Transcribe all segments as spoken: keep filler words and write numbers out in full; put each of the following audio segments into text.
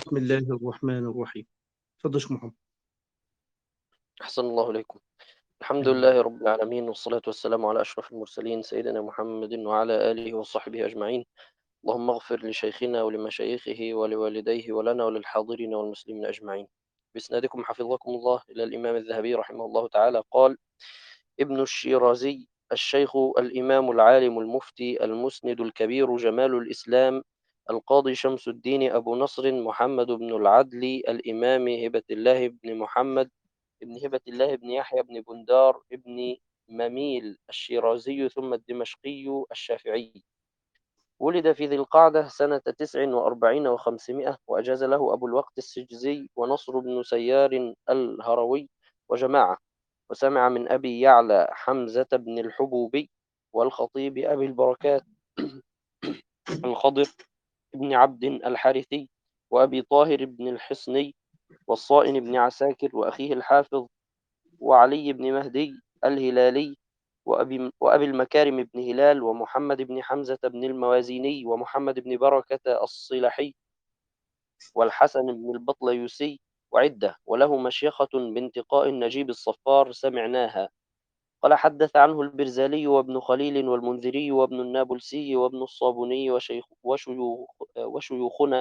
بسم الله الرحمن الرحيم. اتفضل يا شيخ محمد. أحسن الله إليكم. الحمد آمين. لله رب العالمين والصلاة والسلام على أشرف المرسلين سيدنا محمد وعلى آله وصحبه أجمعين. اللهم اغفر لشيخنا ولمشايخه ولوالديه ولنا وللحاضرين والمسلمين أجمعين. بإسنادكم حفظكم الله إلى الإمام الذهبي رحمه الله تعالى قال: ابن الشيرازي الشيخ الإمام العالم المفتي المسند الكبير جمال الإسلام القاضي شمس الدين أبو نصر محمد بن العدل الإمام هبة الله بن محمد ابن هبة الله بن يحيى بن بندار ابن مميل الشيرازي ثم الدمشقي الشافعي. ولد في ذي القعدة سنة تسع وأربعين وخمسمائة، وأجاز له أبو الوقت السجزي ونصر بن سيار الهروي وجماعة. وسمع من أبي يعلى حمزة بن الحبوبي والخطيب أبي البركات الخضر بن عبد الحارثي وأبي طاهر بن الحصني والصائن بن عساكر وأخيه الحافظ وعلي بن مهدي الهلالي وأبي, وأبي المكارم بن هلال ومحمد بن حمزة بن الموازيني ومحمد بن بركة الصلحي والحسن بن البطليسي وعدة، وله مشيخة بانتقاء النجيب الصفار سمعناها. قال: حدث عنه البرزالي وابن خليل والمنذري وابن النابلسي وابن الصابوني وشيخ وشيوخ وشيوخنا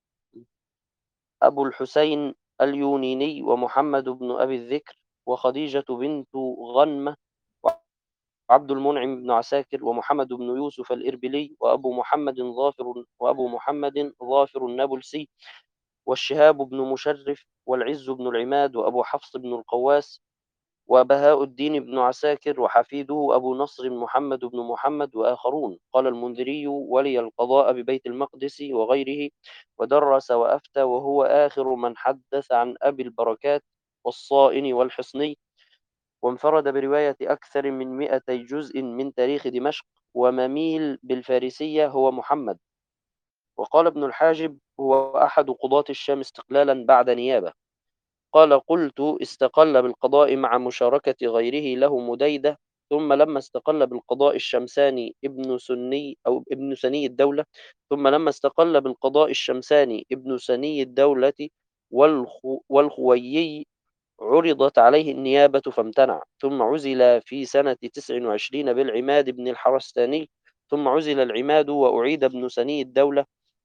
أبو الحسين اليونيني ومحمد بن أبي الذكر وخديجة بنت غنمة وعبد المنعم بن عساكر ومحمد بن يوسف الإربلي وأبو محمد ظافر وأبو محمد ظافر النابلسي والشهاب بن مشرف والعز بن العماد وأبو حفص بن القواس وبهاء الدين بن عساكر وحفيده أبو نصر محمد بن محمد وآخرون. قال المنذري: ولي القضاء ببيت المقدس وغيره، ودرس وأفتى، وهو آخر من حدث عن أبي البركات والصائن والحصني، وانفرد برواية أكثر من مئتي جزء من تاريخ دمشق. ومميل بالفارسية هو محمد. وقال ابن الحاجب: هو أحد قضاة الشام استقلالا بعد نيابة. قال: قلت: استقل بالقضاء مع مشاركة غيره له مديدة، ثم لما استقل بالقضاء الشمساني ابن سني أو ابن سني الدولة ثم لما استقل بالقضاء الشمساني ابن سني الدولة والخو والخويي عرضت عليه النيابة فامتنع، ثم عزل في سنة تسع وعشرين بالعماد بن الحرستاني، ثم عزل العماد وأعيد ابن سني الدولة.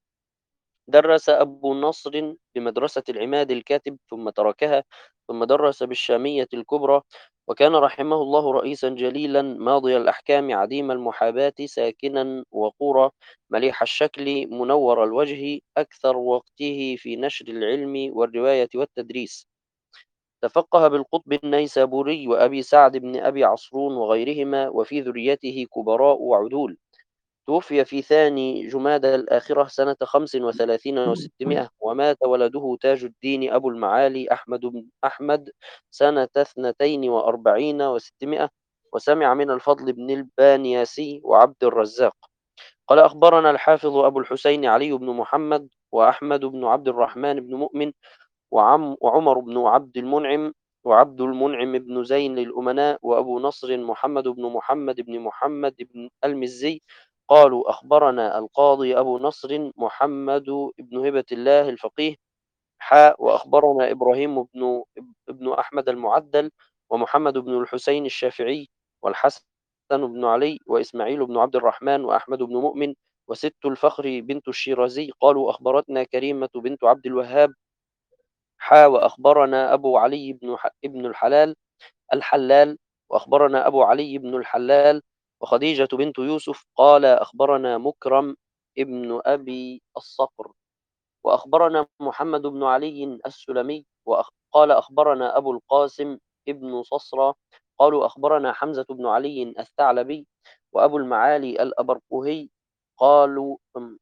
درس أبو نصر بمدرسة العماد الكاتب ثم تركها، ثم درس بالشامية الكبرى. وكان رحمه الله رئيسا جليلا ماضي الأحكام عديم المحاباة ساكنا وقورا مليح الشكل منور الوجه أكثر وقته في نشر العلم والرواية والتدريس. تفقه بالقطب النيسابوري وأبي سعد بن أبي عصرون وغيرهما، وفي ذريته كبراء وعدول. توفي في ثاني جمادى الآخرة سنة خمس وثلاثين وستمائة، ومات ولده تاج الدين أبو المعالي أحمد بن أحمد سنة اثنتين وأربعين وستمائة. وسمع من الفضل بن البانياسي وعبد الرزاق. قال: أخبرنا الحافظ أبو الحسين علي بن محمد وأحمد بن عبد الرحمن بن مؤمن وعم وعمر بن عبد المنعم وعبد المنعم بن زين الأمناء وأبو نصر محمد بن محمد بن محمد بن المزي. قالوا: أخبرنا القاضي أبو نصر محمد بن هبة الله الفقيه حاء وأخبرنا إبراهيم بن ابن أحمد المعدل ومحمد بن الحسين الشافعي والحسن بن علي وإسماعيل بن عبد الرحمن وأحمد بن مؤمن وست الفخر بنت الشيرازي. قالوا: أخبرتنا كريمة بنت عبد الوهاب حا وأخبرنا أبو علي بن ح... ابن الحلال الحلال وأخبرنا أبو علي بن الحلال وخديجة بنت يوسف. قال: أخبرنا مكرم ابن أبي الصقر وأخبرنا محمد بن علي السلمي وقال: أخبرنا أبو القاسم ابن صصرة. قالوا: أخبرنا حمزة بن علي الثعلبي وأبو المعالي الأبرقهي. قالوا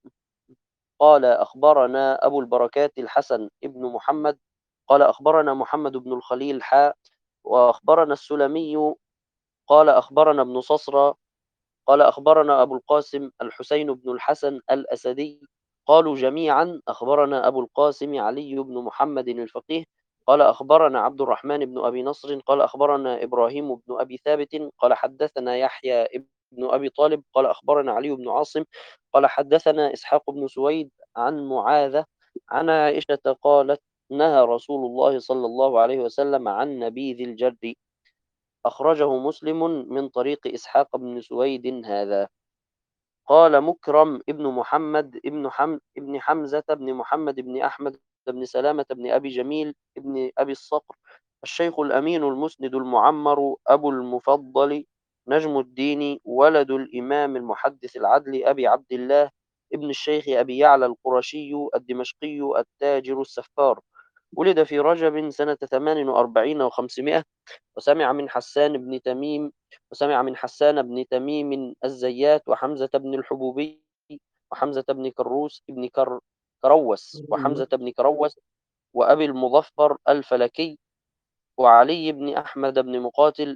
قال: أخبرنا أبو البركات الحسن ابن محمد. قال: أخبرنا محمد بن الخليل حاء وأخبرنا السلمي. قال: أخبرنا ابن صصرة. قال: أخبرنا أبو القاسم الحسين بن الحسن الأسدي. قالوا جميعا: أخبرنا أبو القاسم علي بن محمد الفقيه. قال: أخبرنا عبد الرحمن بن أبي نصر. قال: أخبرنا إبراهيم بن أبي ثابت. قال: حدثنا يحيى بن أبي طالب. قال: أخبرنا علي بن عاصم. قال: حدثنا إسحاق بن سويد عن معاذة عن عائشة قالت: نهى رسول الله صلى الله عليه وسلم عن نبيذ الجر. أخرجه مسلم من طريق إسحاق بن سويد هذا. قال مكرم ابن محمد ابن حم ابن حمزة بن محمد بن أحمد بن سلامة بن أبي جميل ابن أبي الصقر الشيخ الأمين المسند المعمر أبو المفضل نجم الدين ولد الإمام المحدث العدل أبي عبد الله ابن الشيخ أبي يعلى القرشي الدمشقي التاجر السفار. ولد في رجب سنة ثمان وأربعين وخمسمائة. وسمع من حسان بن تميم وسمع من حسان بن تميم الزيات وحمزة بن الحبوبي وحمزة بن كروس بن كر كروس وحمزة بن كروس وأبي المظفر الفلكي وعلي بن أحمد بن مقاتل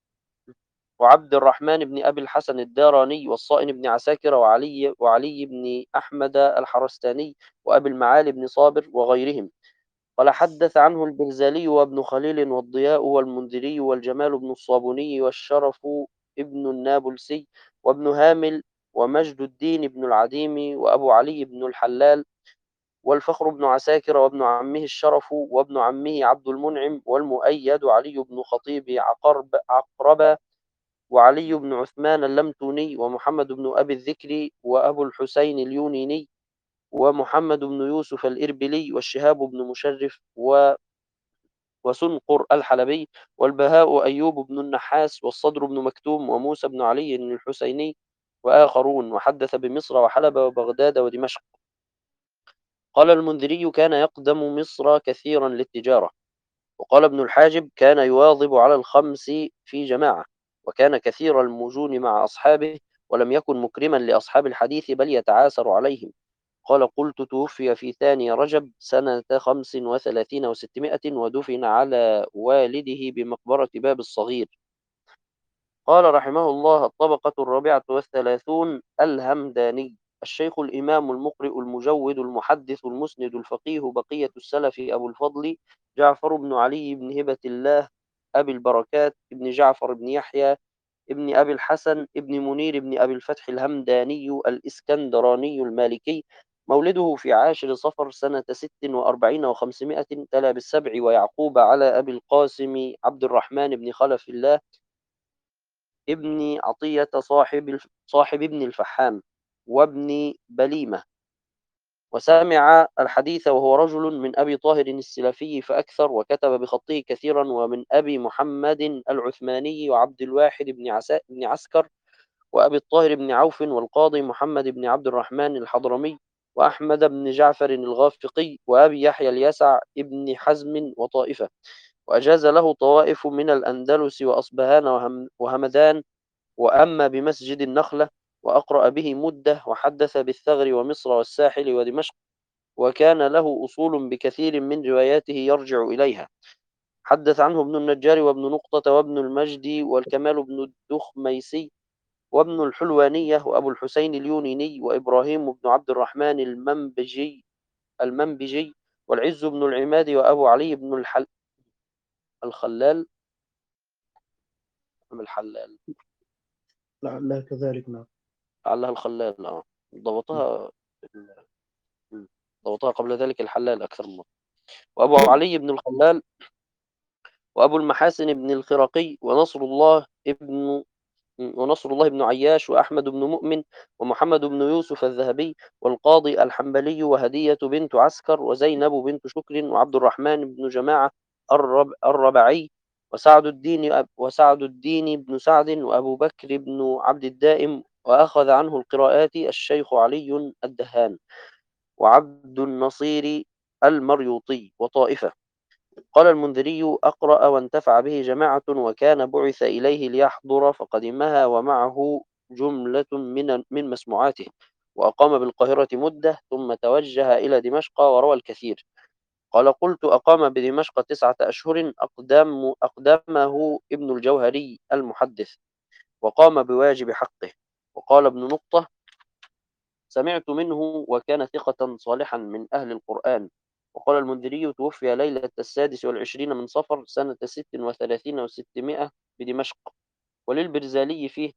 وعبد الرحمن بن أبي الحسن الداراني والصائن بن عساكر وعلي وعلي بن أحمد الحرستاني وأبي المعالي بن صابر وغيرهم. قال حدث عنه البرزالي وابن خليل والضياء والمنذري والجمال بن الصابوني والشرف ابن النابلسي وابن هامل ومجد الدين بن العديم وأبو علي بن الحلال والفخر بن عساكر وابن عمه الشرف وابن عمه عبد المنعم والمؤيد علي بن خطيب عقرب عقربة وعلي بن عثمان اللمتوني ومحمد بن أبي الذكر وأبو الحسين اليونيني ومحمد بن يوسف الإربلي والشهاب بن مشرف و وسنقر الحلبي والبهاء أيوب بن النحاس والصدر بن مكتوم وموسى بن علي الحسيني وآخرون. وحدث بمصر وحلب وبغداد ودمشق. قال المنذري: كان يقدم مصر كثيرا للتجارة. وقال ابن الحاجب: كان يواظب على الخمس في جماعة، وكان كثير المجون مع أصحابه، ولم يكن مكرما لأصحاب الحديث بل يتعاسر عليهم. قال: قلت: توفي في ثاني رجب سنة خمس وثلاثين وستمائة ودفن على والده بمقبرة باب الصغير. قال رحمه الله: الطبقة الرابعة والثلاثون الهمداني الشيخ الإمام المقرئ المجود المحدث المسند الفقيه بقية السلف أبو الفضل جعفر بن علي بن هبة الله أبي البركات ابن جعفر بن يحيى ابن أبي الحسن ابن منير ابن أبي الفتح الهمداني الإسكندراني المالكي. مولده في عاشر صفر سنة ست وأربعين وخمسمائة. تلا بالسبع ويعقوب على أبي القاسم عبد الرحمن بن خلف الله ابن عطية صاحب الف... صاحب ابن الفحام وابن بليمة. وسمع الحديث وهو رجل من أبي طاهر السلفي فأكثر، وكتب بخطه كثيرا، ومن أبي محمد العثماني وعبد الواحد بن, عسا... بن عسكر وأبي الطاهر بن عوف والقاضي محمد بن عبد الرحمن الحضرمي وأحمد بن جعفر الغافقي وأبي يحيى اليسع ابن حزم وطائفة. وأجاز له طوائف من الأندلس وأصبهان وهم... وهمدان. وأما بمسجد النخلة وأقرأ به مدة. وحدث بالثغر ومصر والساحل ودمشق. وكان له أصول بكثير من رواياته يرجع إليها. حدث عنه ابن النجار وابن نقطة وابن المجدي والكمال بن الدخميسي وابن الحلوانية وأبو الحسين اليونيني وإبراهيم بن عبد الرحمن المنبجي المنبجي والعز بن العماد وأبو علي بن الحل الخلال أم الحلال لعلها كذلك. نعم. لعلها الخلال. اه ضبطها ضبطها قبل ذلك الحلال أكثر من مرة. وأبو علي بن الخلال وأبو المحاسن بن الخرقي ونصر الله ابن ونصر الله بن عياش وأحمد بن مؤمن ومحمد بن يوسف الذهبي والقاضي الحنبلي وهدية بنت عسكر وزينب بنت شكر وعبد الرحمن بن جماعة الرب الربعي وسعد الدين وسعد الدين بن سعد وأبو بكر بن عبد الدائم. وأخذ عنه القراءات الشيخ علي الدهان وعبد النصير المريوطي وطائفة. قال المنذري: أقرأ وانتفع به جماعة، وكان بعث إليه ليحضر فقدمها ومعه جملة من من مسموعاته. وأقام بالقاهرة مدة ثم توجه إلى دمشق وروى الكثير. قال: قلت: أقام بدمشق تسعة أشهر. أقدم أقدمه ابن الجوهري المحدث وقام بواجب حقه. وقال ابن نقطة: سمعت منه وكان ثقة صالحا من أهل القرآن. وقال المنذري: توفي ليلة السادس والعشرين من صفر سنة ست وثلاثين وستمائة بدمشق. وللبرزالي فيه: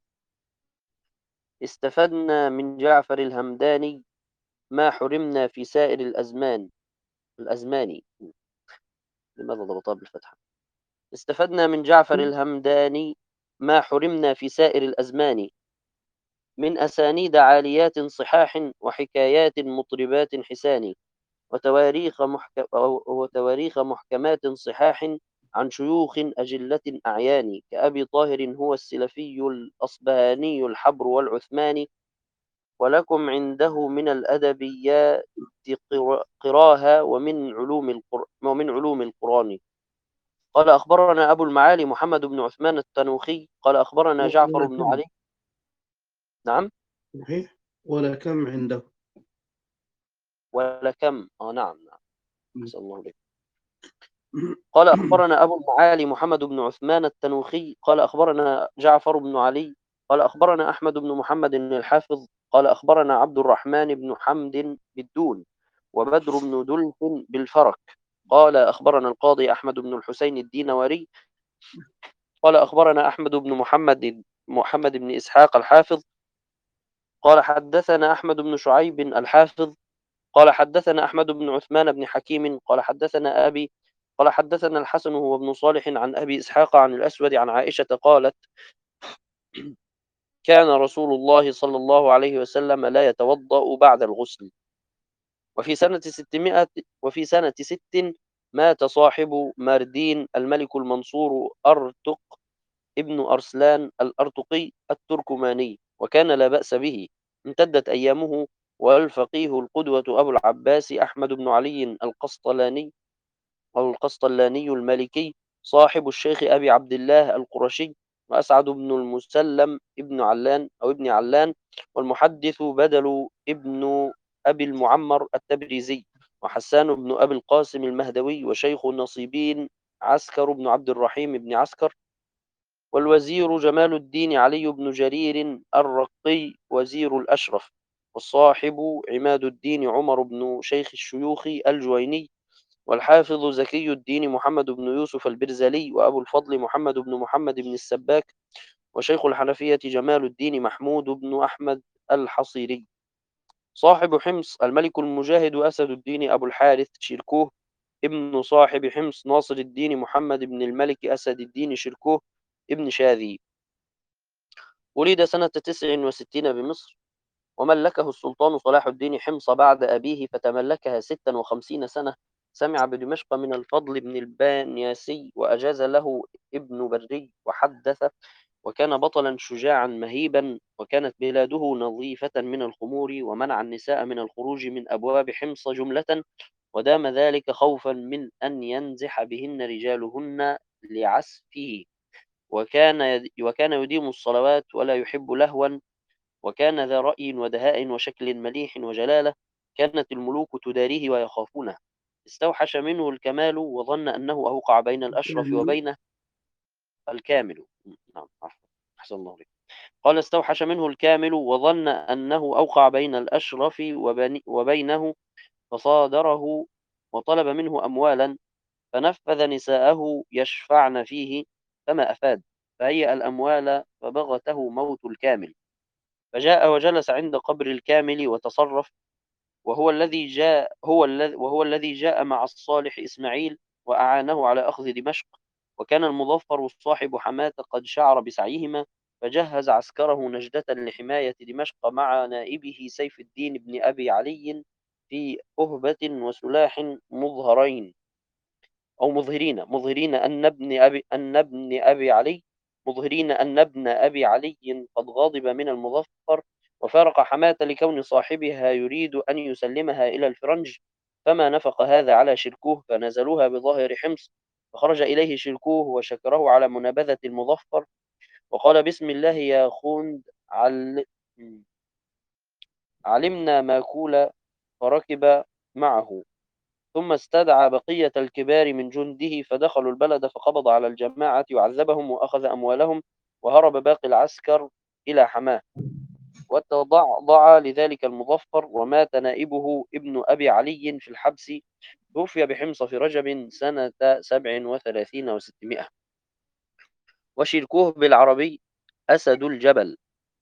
استفدنا من جعفر الهمداني ما حرمنا في سائر الأزمان، الأزماني. لماذا ضبطها بالفتحة؟ استفدنا من جعفر الهمداني ما حرمنا في سائر الأزمان من أسانيد عاليات صحاح وحكايات مطربات حسان وتواريخ, محك... وتواريخ محكمات صحاح عن شيوخ أجلة أعيان كأبي طاهر هو السلفي الأصبهاني الحبر والعثماني ولكم عنده من الأدبيات قرا- قراها ومن علوم القر... ومن علوم القرآن. قال أخبرنا أبو المعالي محمد بن عثمان التنوخي قال أخبرنا جعفر ولا بن كم. علي. نعم. صحيح. ولا كم عنده. ولا كم آه نعم نعم. أحسن الله بك. قال أخبرنا أبو المعالي محمد بن عثمان التنوخي قال أخبرنا جعفر بن علي قال أخبرنا أحمد بن محمد الحافظ قال أخبرنا عبد الرحمن بن حمد بالدون وبدر بن دلف بالفرك قال أخبرنا القاضي أحمد بن الحسين الدينوري قال أخبرنا أحمد بن محمد محمد بن إسحاق الحافظ قال حدثنا أحمد بن شعيب الحافظ قال حدثنا أحمد بن عثمان بن حكيم قال حدثنا أبي قال حدثنا الحسن هو ابن صالح عن أبي إسحاق عن الأسود عن عائشة قالت كان رسول الله صلى الله عليه وسلم لا يتوضأ بعد الغسل. وفي سنة ستمائة وفي سنة ست مات صاحب ماردين الملك المنصور أرتق ابن أرسلان الأرطقي التركماني وكان لا بأس به. امتدت أيامه والفقيه القدوة أبو العباس أحمد بن علي القسطلاني أو القسطلاني المالكي صاحب الشيخ أبي عبد الله القرشي وأسعد بن المسلم ابن علان أو ابن علان والمحدث بدل ابن أبي المعمر التبريزي وحسان بن أبي القاسم المهدوي وشيخ النصيبين عسكر بن عبد الرحيم بن عسكر والوزير جمال الدين علي بن جرير الرقي وزير الأشرف والصاحب عماد الدين عمر بن شيخ الشيوخ الجويني والحافظ زكي الدين محمد بن يوسف البرزلي وأبو الفضل محمد بن محمد بن السباك وشيخ الحنفية جمال الدين محمود بن أحمد الحصيري صاحب حمص الملك المجاهد أسد الدين أبو الحارث شيركوه ابن صاحب حمص ناصر الدين محمد بن الملك أسد الدين شيركوه ابن شاذي ولد سنة تسع وستين بمصر وملكه السلطان صلاح الدين حمص بعد أبيه فتملكها ستا وخمسين سنة. سمع بدمشق من الفضل بن البانياسي وأجاز له ابن بري وحدث وكان بطلا شجاعا مهيبا وكانت بلاده نظيفة من الخمور ومنع النساء من الخروج من أبواب حمص جملة ودام ذلك خوفا من أن ينزح بهن رجالهن لعسفه وكان يد- وكان يديم الصلوات ولا يحب لهوا وكان ذا رأي ودهاء وشكل مليح وجلالة كانت الملوك تداريه ويخافونه استوحش منه الكمال وظن أنه أوقع بين الأشرف كامل. وبينه الكامل. نعم عفوا. أحسن الله عليك. قال استوحش منه الكامل وظن أنه أوقع بين الأشرف وبين- وبينه فصادره وطلب منه أموالا فنفذ نساءه يشفعن فيه فما أفاد فهيأ الأموال فبغته موت الكامل فجاء وجلس عند قبر الكامل وتصرف وهو الذي جاء هو الذي وهو الذي جاء مع الصالح إسماعيل وأعانه على أخذ دمشق وكان المظفر الصاحب حماة قد شعر بسعيهما فجهز عسكره نجدة لحماية دمشق مع نائبه سيف الدين بن أبي علي في أهبة وسلاح مظهرين أو مظهرين مظهرين أن ابن أبي أن ابن أبي علي مظهرين أن ابن أبي علي قد غضب من المظفر وفارق حماة لكون صاحبها يريد أن يسلمها إلى الفرنج فما نفق هذا على شركوه فنزلوها بظاهر حمص فخرج إليه شركوه وشكره على منابذة المظفر وقال بسم الله يا خوند عل... علمنا ما كول فركب معه ثم استدعى بقية الكبار من جنده فدخلوا البلد فقبض على الجماعة وعذبهم وأخذ أموالهم وهرب باقي العسكر إلى حماه وتضعضع لذلك المظفر ومات نائبه ابن أبي علي في الحبس توفي بحمص في رجب سنة سبع وثلاثين وستمائة وشركوه بالعربي أسد الجبل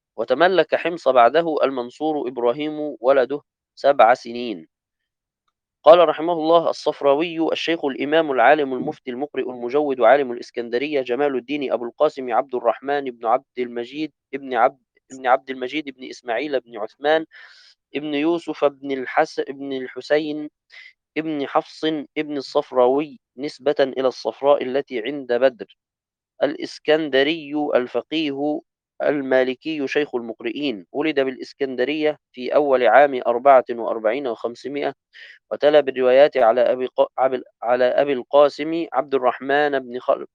وتملك حمص بعده المنصور إبراهيم ولده سبع سنين قال رحمه الله: الصفراوي الشيخ الإمام العالم المفتي المقرئ المجود عالم الإسكندرية جمال الدين أبو القاسم عبد الرحمن بن عبد المجيد ابن عبد ابن عبد المجيد بن إسماعيل بن عثمان ابن يوسف بن الحس ابن الحسين ابن حفص ابن الصفراوي نسبة إلى الصفراء التي عند بدر، الإسكندري الفقيه المالكي شيخ المقرئين، ولد بالإسكندرية في أول عام أربعة وأربعين وخمسمائة، وتلا بالروايات على أبي ق... عبل- على أبي القاسم عبد الرحمن بن خلف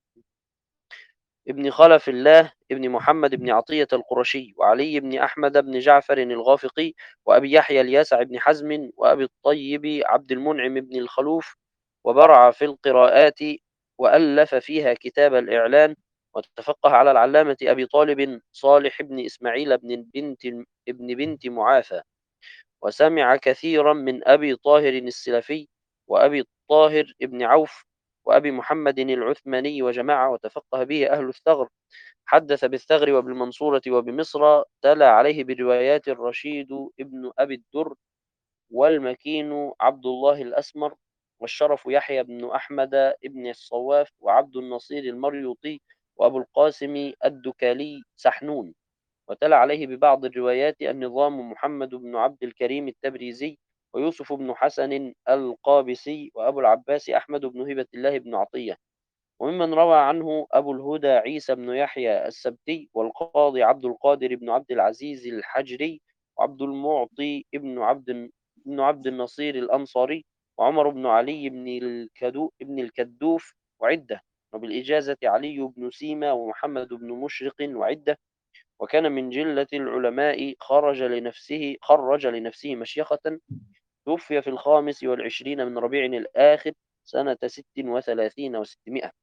ابن خلف الله ابن محمد بن عطية القرشي، وعلي بن أحمد بن جعفر الغافقي، وأبي يحيى الياسع بن حزم، وأبي الطيب عبد المنعم بن الخلوف، وبرع في القراءات، وألف فيها كتاب الإعلان، وتفقه على العلامة أبي طالب صالح بن إسماعيل بن بنت ابن بنت معافى، وسمع كثيرا من أبي طاهر السلفي، وأبي الطاهر ابن عوف، وأبي محمد العثماني وجماعة، وتفقه به أهل الثغر، حدث بالثغر وبالمنصورة وبمصر، تلا عليه بروايات الرشيد ابن أبي الدر، والمكين عبد الله الأسمر، والشرف يحيى بن أحمد ابن الصواف، وعبد النصير المريوطي، وأبو القاسم الدكالي سحنون، وتلا عليه ببعض الروايات النظام محمد بن عبد الكريم التبريزي، ويوسف بن حسن القابسي، وأبو العباس أحمد بن هبة الله بن عطية. وممن روى عنه أبو الهدى عيسى بن يحيى السبتي، والقاضي عبد القادر بن عبد العزيز الحجري، وعبد المعطي ابن عبد بن عبد النصير الأنصاري، وعمر بن علي بن الكدو بن الكدوف، وعدة. وبالإجازة علي بن سيما، ومحمد بن مشرق، وعدة. وكان من جلة العلماء، خرج لنفسه خرج لنفسه مشيخة، توفي في الخامس والعشرين من ربيع الآخر سنة ست وثلاثين وستمائة.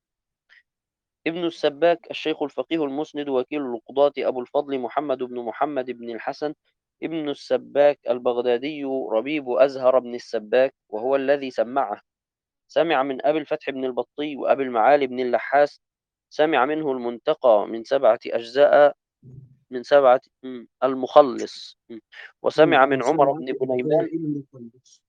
ابن السباك الشيخ الفقيه المسند وكيل القضاة أبو الفضل محمد بن محمد بن الحسن ابن السباك البغدادي ربيب أزهر بن السباك، وهو الذي سمعه. سمع من أبي الفتح بن البطي وأبي المعالي بن اللحاس. سمع منه المنتقى من سبعة أجزاء من سبعة م، المخلص م. من وسمع من من عمر سبعة بن أجزاء بنيمان المقدس.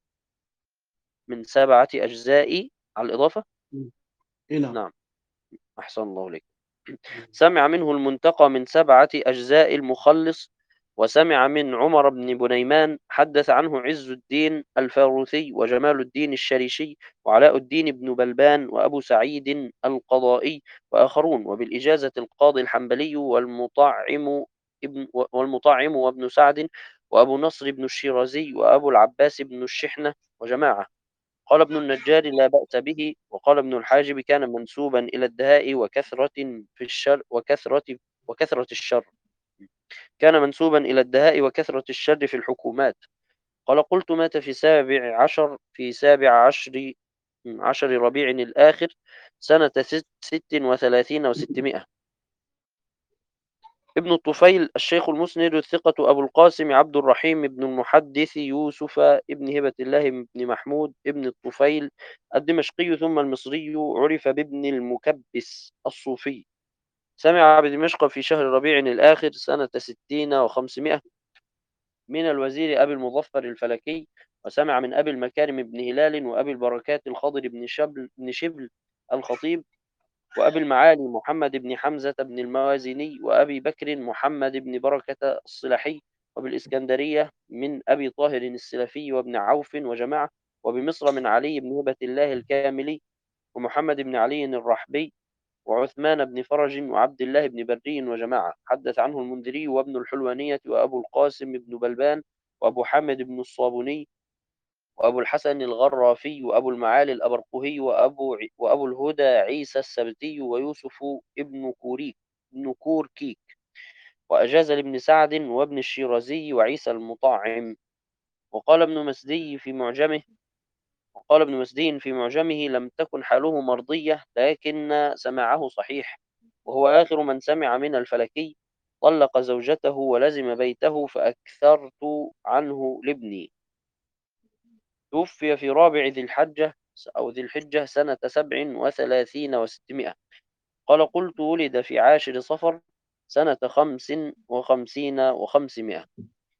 من سبعة أجزاء على الإضافة. مم. هنا. نعم، أحسن الله إليك. سمع منه المنتقى من سبعة أجزاء المخلص. وسمع من عمر بن بنيمان، حدث عنه عز الدين الفاروثي، وجمال الدين الشريشي، وعلاء الدين بن بلبان، وأبو سعيد القضائي، وآخرون. وبالإجازة القاضي الحنبلي، والمطعم ابن والمطعم وابن سعد، وأبو نصر بن الشيرازي، وأبو العباس بن الشحنة، وجماعة. قال ابن النجار: لا بأس به. وقال ابن الحاجب: كان منسوبا إلى الدهاء وكثرة في الشر وكثرة وكثرة الشر كان منسوبا إلى الدهاء وكثرة الشر في الحكومات. قال: قلت: مات في سابع عشر في سابع عشر عشر ربيع الآخر سنة ست, ست وثلاثين وستمائة. ابن الطفيل الشيخ المسند الثقة أبو القاسم عبد الرحيم بن المحدث يوسف ابن هبة الله بن محمود ابن الطفيل الدمشقي ثم المصري، عرف بابن المكبس الصوفي. سمع بدمشق في شهر ربيع الآخر سنة ستين وخمسمائة من الوزير أبي المظفر الفلكي. وسمع من أبي المكارم بن هلال، وأبي البركات الخضر بن شبل, بن شبل الخطيب، وأبي المعالي محمد بن حمزة بن الموازني، وأبي بكر محمد بن بركة الصلحي. وبالإسكندرية من أبي طاهر السلفي وابن عوف وجماعة. وبمصر من علي بن هبة الله الكاملي، ومحمد بن علي الرحبي، وعثمان بن فرج، وعبد الله بن بري وجماعة. حدث عنه المنذري وابن الحلوانية، وأبو القاسم بن بلبان، وأبو حامد بن الصابوني، وأبو الحسن الغرافي، وأبو المعالي الأبرقهي، وأبو ع- وأبو الهدى عيسى السبتي، ويوسف ابن كوريك ابن كوركيك. وأجاز لابن سعد وابن الشيرازي وعيسى المطعم. وقال ابن مسدي في معجمه وقال ابن مسدي في معجمه: لم تكن حاله مرضية، لكن سماعه صحيح، وهو آخر من سمع من الفلكي. طلق زوجته ولزم بيته، فأكثرت عنه لابني. توفي في رابع ذي الحجة أو ذي الحجة سنة سبع وثلاثين وستمائة. قال: قلت: ولد في عاشر صفر سنة خمس وخمسين وخمسمائة.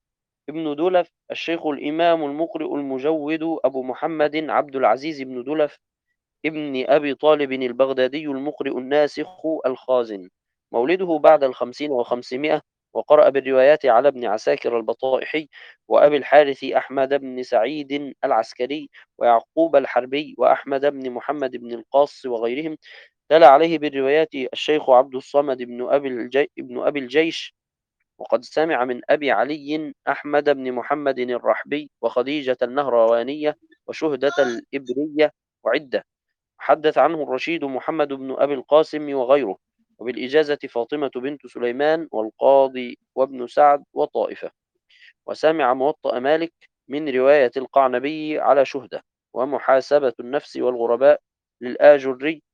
ابن دلف الشيخ الإمام المقرئ المجود أبو محمد عبد العزيز بن دلف ابن أبي طالب البغدادي المقرئ الناسخ الخازن، مولده بعد الخمسين وخمسمائة، وقرأ بالروايات على ابن عساكر البطائحي وأبي الحارث أحمد بن سعيد العسكري ويعقوب الحربي وأحمد بن محمد بن القاص وغيرهم. تلا عليه بالروايات الشيخ عبد الصمد بن أبي, الجي بن أبي الجيش، وقد سمع من أبي علي أحمد بن محمد الرحبي وخديجة النهروانية وشهدة الإبرية وعدة. حدث عنه الرشيد محمد بن أبي القاسم وغيره، وبالإجازة فاطمة بنت سليمان والقاضي وابن سعد وطائفة. وسمع موطأ مالك من رواية القعنبي على شهدة، ومحاسبة النفس والغرباء للآجري،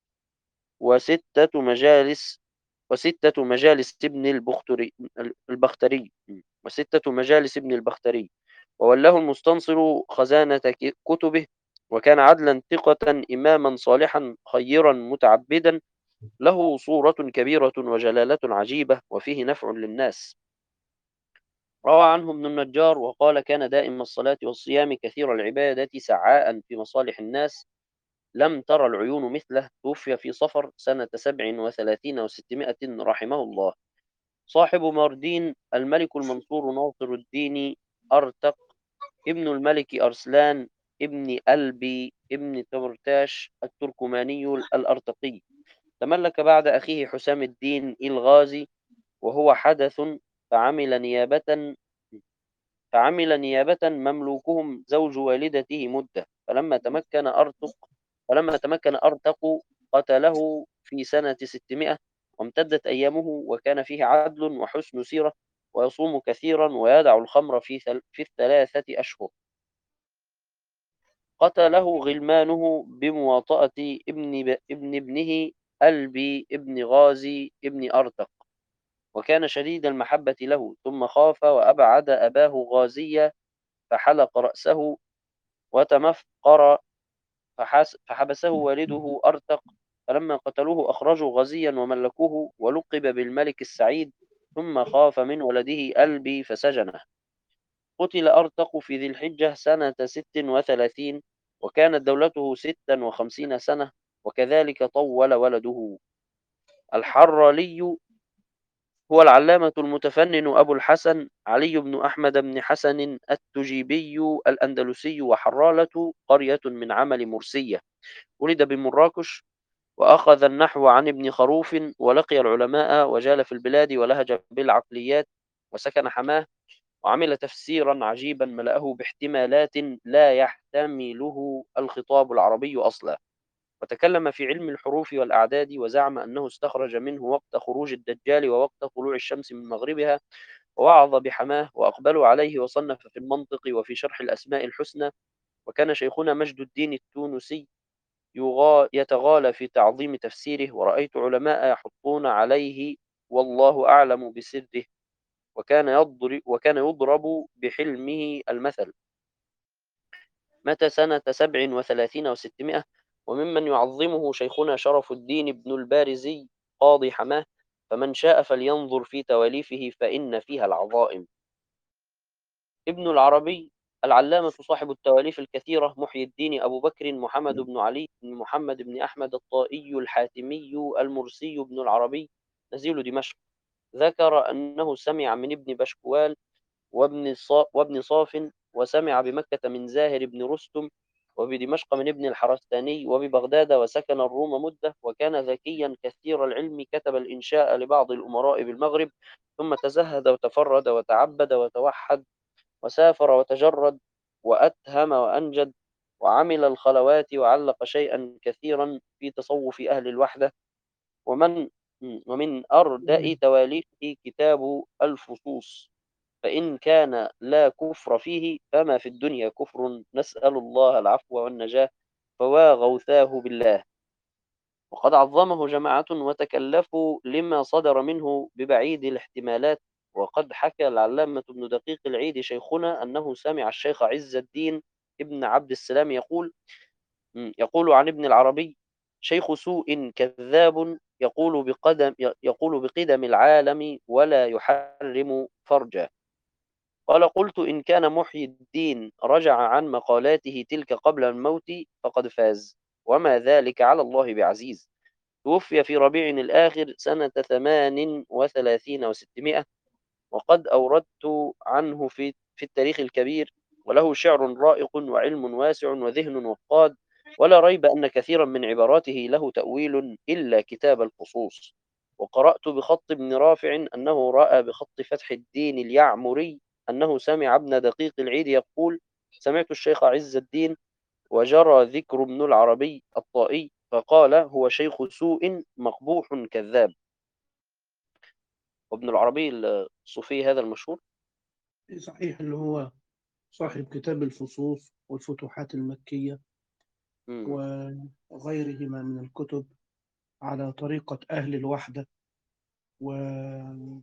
وستة مجالس وستة مجالس ابن البختري البختري وستة مجالس ابن البختري، وولاه المستنصر خزانة ك- كتبه، وكان عدلا ثقة إماما صالحا خيرا متعبدا، له صورة كبيرة وجلالة عجيبة، وفيه نفع للناس. روى عنه ابن النجار وقال: كان دائم الصلاة والصيام كثير العبادة سعاء في مصالح الناس، لم تر العيون مثله. توفي في صفر سنة سبع وثلاثين وستمائة رحمه الله. صاحب ماردين الملك المنصور ناصر الدين أرتق ابن الملك أرسلان ابن ألبي ابن تمرتاش التركماني الأرتقي، تملك بعد أخيه حسام الدين الغازي، وهو حدث. فعمل نيابة فعمل نيابة مملوكهم زوج والدته مدة، فلما تمكن أرتق فلما تمكن أرتق قتله في سنة ستمائة، وامتدت أيامه، وكان فيه عدل وحسن سيرة، ويصوم كثيرا، ويدع الخمر في, ثل... في الثلاثة أشهر. قتله غلمانه بمواطأة ابن, ب... ابن ابنه ألبي ابن غازي ابن أرتق، وكان شديد المحبة له، ثم خاف وأبعد أباه غازيا فحلق رأسه وتمفقر، فحس فحبسه والده أرتق. فلما قتلوه أخرجوا غزيا وملكوه، ولقب بالملك السعيد، ثم خاف من ولده ألبي فسجنه. قتل أرتق في ذي الحجة سنة ست وثلاثين، وكانت دولته ستا وخمسين سنة، وكذلك طول ولده. الحرالي هو العلامة المتفنن أبو الحسن علي بن أحمد بن حسن التجيبي الأندلسي، وحرالة قرية من عمل مرسية. ولد بمراكش، وأخذ النحو عن ابن خروف، ولقي العلماء، وجال في البلاد، ولهج بالعقليات، وسكن حماه، وعمل تفسيرا عجيبا ملأه باحتمالات لا يحتمله الخطاب العربي أصلا، وتكلم في علم الحروف والأعداد، وزعم أنه استخرج منه وقت خروج الدجال ووقت طلوع الشمس من مغربها، ووعظ بحماه، وأقبلوا عليه، وصنف في المنطق وفي شرح الأسماء الحسنى. وكان شيخنا مجد الدين التونسي يغا يتغالى في تعظيم تفسيره، ورأيت علماء يحطون عليه، والله أعلم بسره. وكان يضرب, وكان يضرب بحلمه المثل. مات سنة سبع وثلاثين وستمائة، وممن يعظمه شيخنا شرف الدين بن البارزي قاضي حماه، فمن شاء فلينظر في تواليفه فإن فيها العظائم. ابن العربي العلامة صاحب التواليف الكثيرة محي الدين أبو بكر محمد بن علي بن محمد بن أحمد الطائي الحاتمي المرسي بن العربي، نزيل دمشق، ذكر أنه سمع من ابن بشكوال وابن صا وابن صاف، وسمع بمكة من زاهر بن رستم، وبدمشق من ابن الحرستاني، وببغداد، وسكن الروم مدة، وكان ذكيا كثير العلم، كتب الإنشاء لبعض الأمراء بالمغرب، ثم تزهد وتفرد وتعبد وتوحد، وسافر وتجرد، وأتهم وأنجد، وعمل الخلوات، وعلق شيئا كثيرا في تصوف أهل الوحدة. ومن ومن أردأ تواليفه كتاب الفصوص، فإن كان لا كفر فيه فما في الدنيا كفر، نسأل الله العفو والنجاة، فوا غوثاه بالله. وقد عظمه جماعة وتكلفوا لما صدر منه ببعيد الاحتمالات. وقد حكى العلامة ابن دقيق العيد شيخنا أنه سمع الشيخ عز الدين ابن عبد السلام يقول يقول عن ابن العربي: شيخ سوء كذاب، يقول بقدم يقول بقدم العالم ولا يحرم فرجا. قال: قلت: إن كان محيي الدين رجع عن مقالاته تلك قبل الموت فقد فاز، وما ذلك على الله بعزيز. توفي في ربيع الآخر سنة ثمان وثلاثين وستمائة، وقد أوردت عنه في في التاريخ الكبير، وله شعر رائق وعلم واسع وذهن وقاد، ولا ريب أن كثيرا من عباراته له تأويل إلا كتاب الفصوص. وقرأت بخط ابن رافع أنه رأى بخط فتح الدين اليعمري أنه سمع ابن دقيق العيد يقول: سمعت الشيخ عز الدين وجرى ذكر ابن العربي الطائي فقال: هو شيخ سوء مقبوح كذاب. وابن العربي الصوفي هذا المشهور. صحيح، اللي هو صاحب كتاب الفصوص والفتوحات المكية مم. وغيرهما من الكتب على طريقة أهل الوحدة، وهو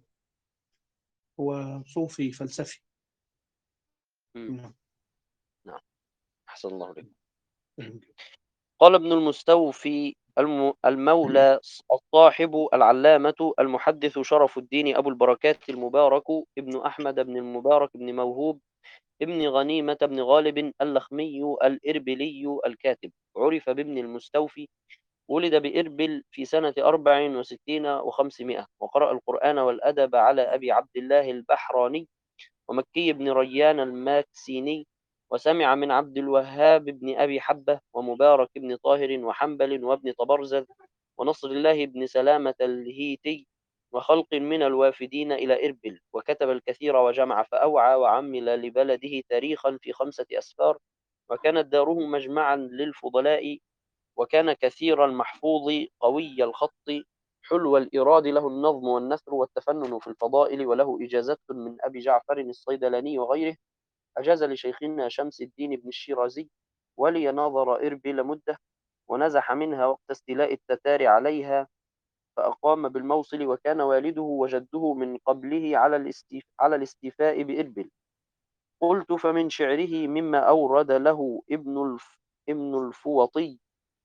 صوفي فلسفي. مم. نعم. نعم. أحسن الله عليك. فهم. قال ابن المستوفي الم- المولى الصاحب العلامة المحدث شرف الدين أبو البركات المبارك ابن أحمد بن المبارك بن موهوب ابن غنيمة بن غالب اللخمي الإربلي الكاتب، عرف بابن المستوفي. ولد بإربل في سنة أربع وستين وخمسمائة، وقرأ القرآن والأدب على أبي عبد الله البحراني ومكي بن ريان الماكسيني، وسمع من عبد الوهاب بن أبي حبة ومبارك بن طاهر وحنبل وابن طبرزة ونصر الله بن سلامة الهيتي وخلق من الوافدين إلى إربل، وكتب الكثير وجمع فأوعى وعمل لبلده تاريخا في خمسة أسفار، وكانت داره مجمعا للفضلاء، وكان كثير المحفوظ قوي الخط حلو الإيراد، له النظم والنثر والتفنن في الفضائل، وله إجازة من أبي جعفر الصيدلاني وغيره. أجاز لشيخنا شمس الدين بن الشيرازي ولي ناظر إربل مدة، ونزح منها وقت استيلاء التتار عليها، فأقام بالموصل، وكان والده وجده من قبله على الاستيف على الاستيفاء بإربل. قلت: فمن شعره مما أورد له ابن الف ابن الفوطي: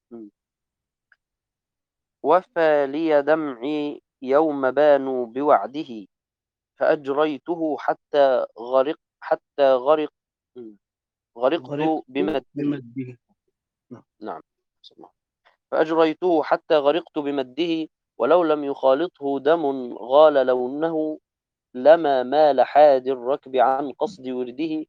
وفى لي دمعي يوم بانوا بوعده، فأجريته حتى غرق حتى غرق غرقت غرقت بمده. بمده. نعم. نعم. فأجريته حتى غرقت بمده، ولو لم يخالطه دم غال لونه، لما مال حاد الركب عن قصد ورده.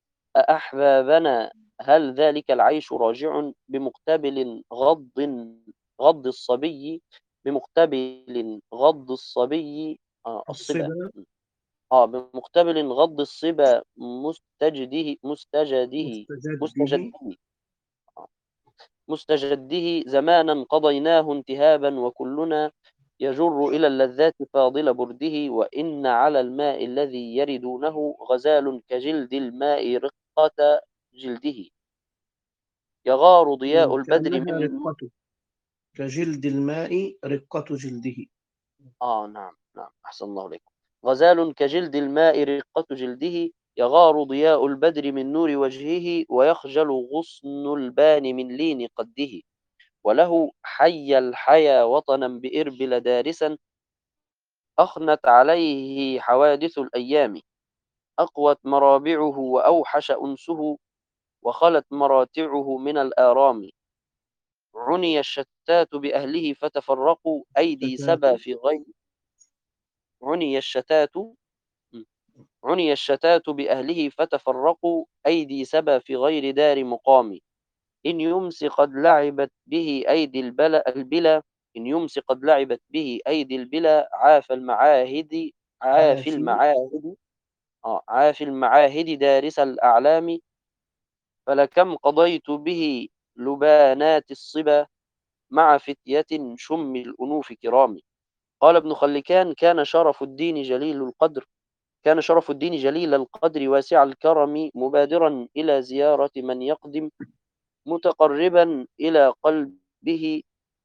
أأحبابنا هل ذلك العيش راجع، بمقتبل غض غض الصبي بمقتبل غض الصبي آه الصبا الصبا آه بمقتبل غض الصبا مستجده مستجده مستجده. مستجده آه مستجده زمانا قضيناه انتهابا، وكلنا يجر إلى اللذات فاضل برده، وإن على الماء الذي يردونه غزال كجلد الماء رقة جلده، يغار ضياء البدر كأنها من رقته، كجلد الماء رقة جلده. آه نعم نعم أحسن الله عليكم. غزال كجلد الماء رقة جلده، يغار ضياء البدر من نور وجهه، ويخجل غصن البان من لين قده، وله حي الحيا وطنا بإربل دارسا، أخنت عليه حوادث الأيام، أقوت مرابعه وأوحش أنسه، وخلت مراتعه من الآرام، عني الشتات بأهله فتفرقوا أيدي الشتات. سبا في غير عني الشتات عني الشتات بأهله فتفرقوا أيدي سبا في غير دار مقام، إن يمس قد لعبت به أيدي البلا البلا إن يمس قد لعبت به أيدي البلا عاف المعاهد عاف عافي. المعاهد آه عاف المعاهد دارس الأعلام، فلكم قضيت به لبانات الصبا مع فتية شم الأنوف كرام. قال ابن خلكان: كان شرف الدين جليل القدر كان شرف الدين جليل القدر واسع الكرم، مبادرا إلى زيارة من يقدم، متقربا إلى قلبه،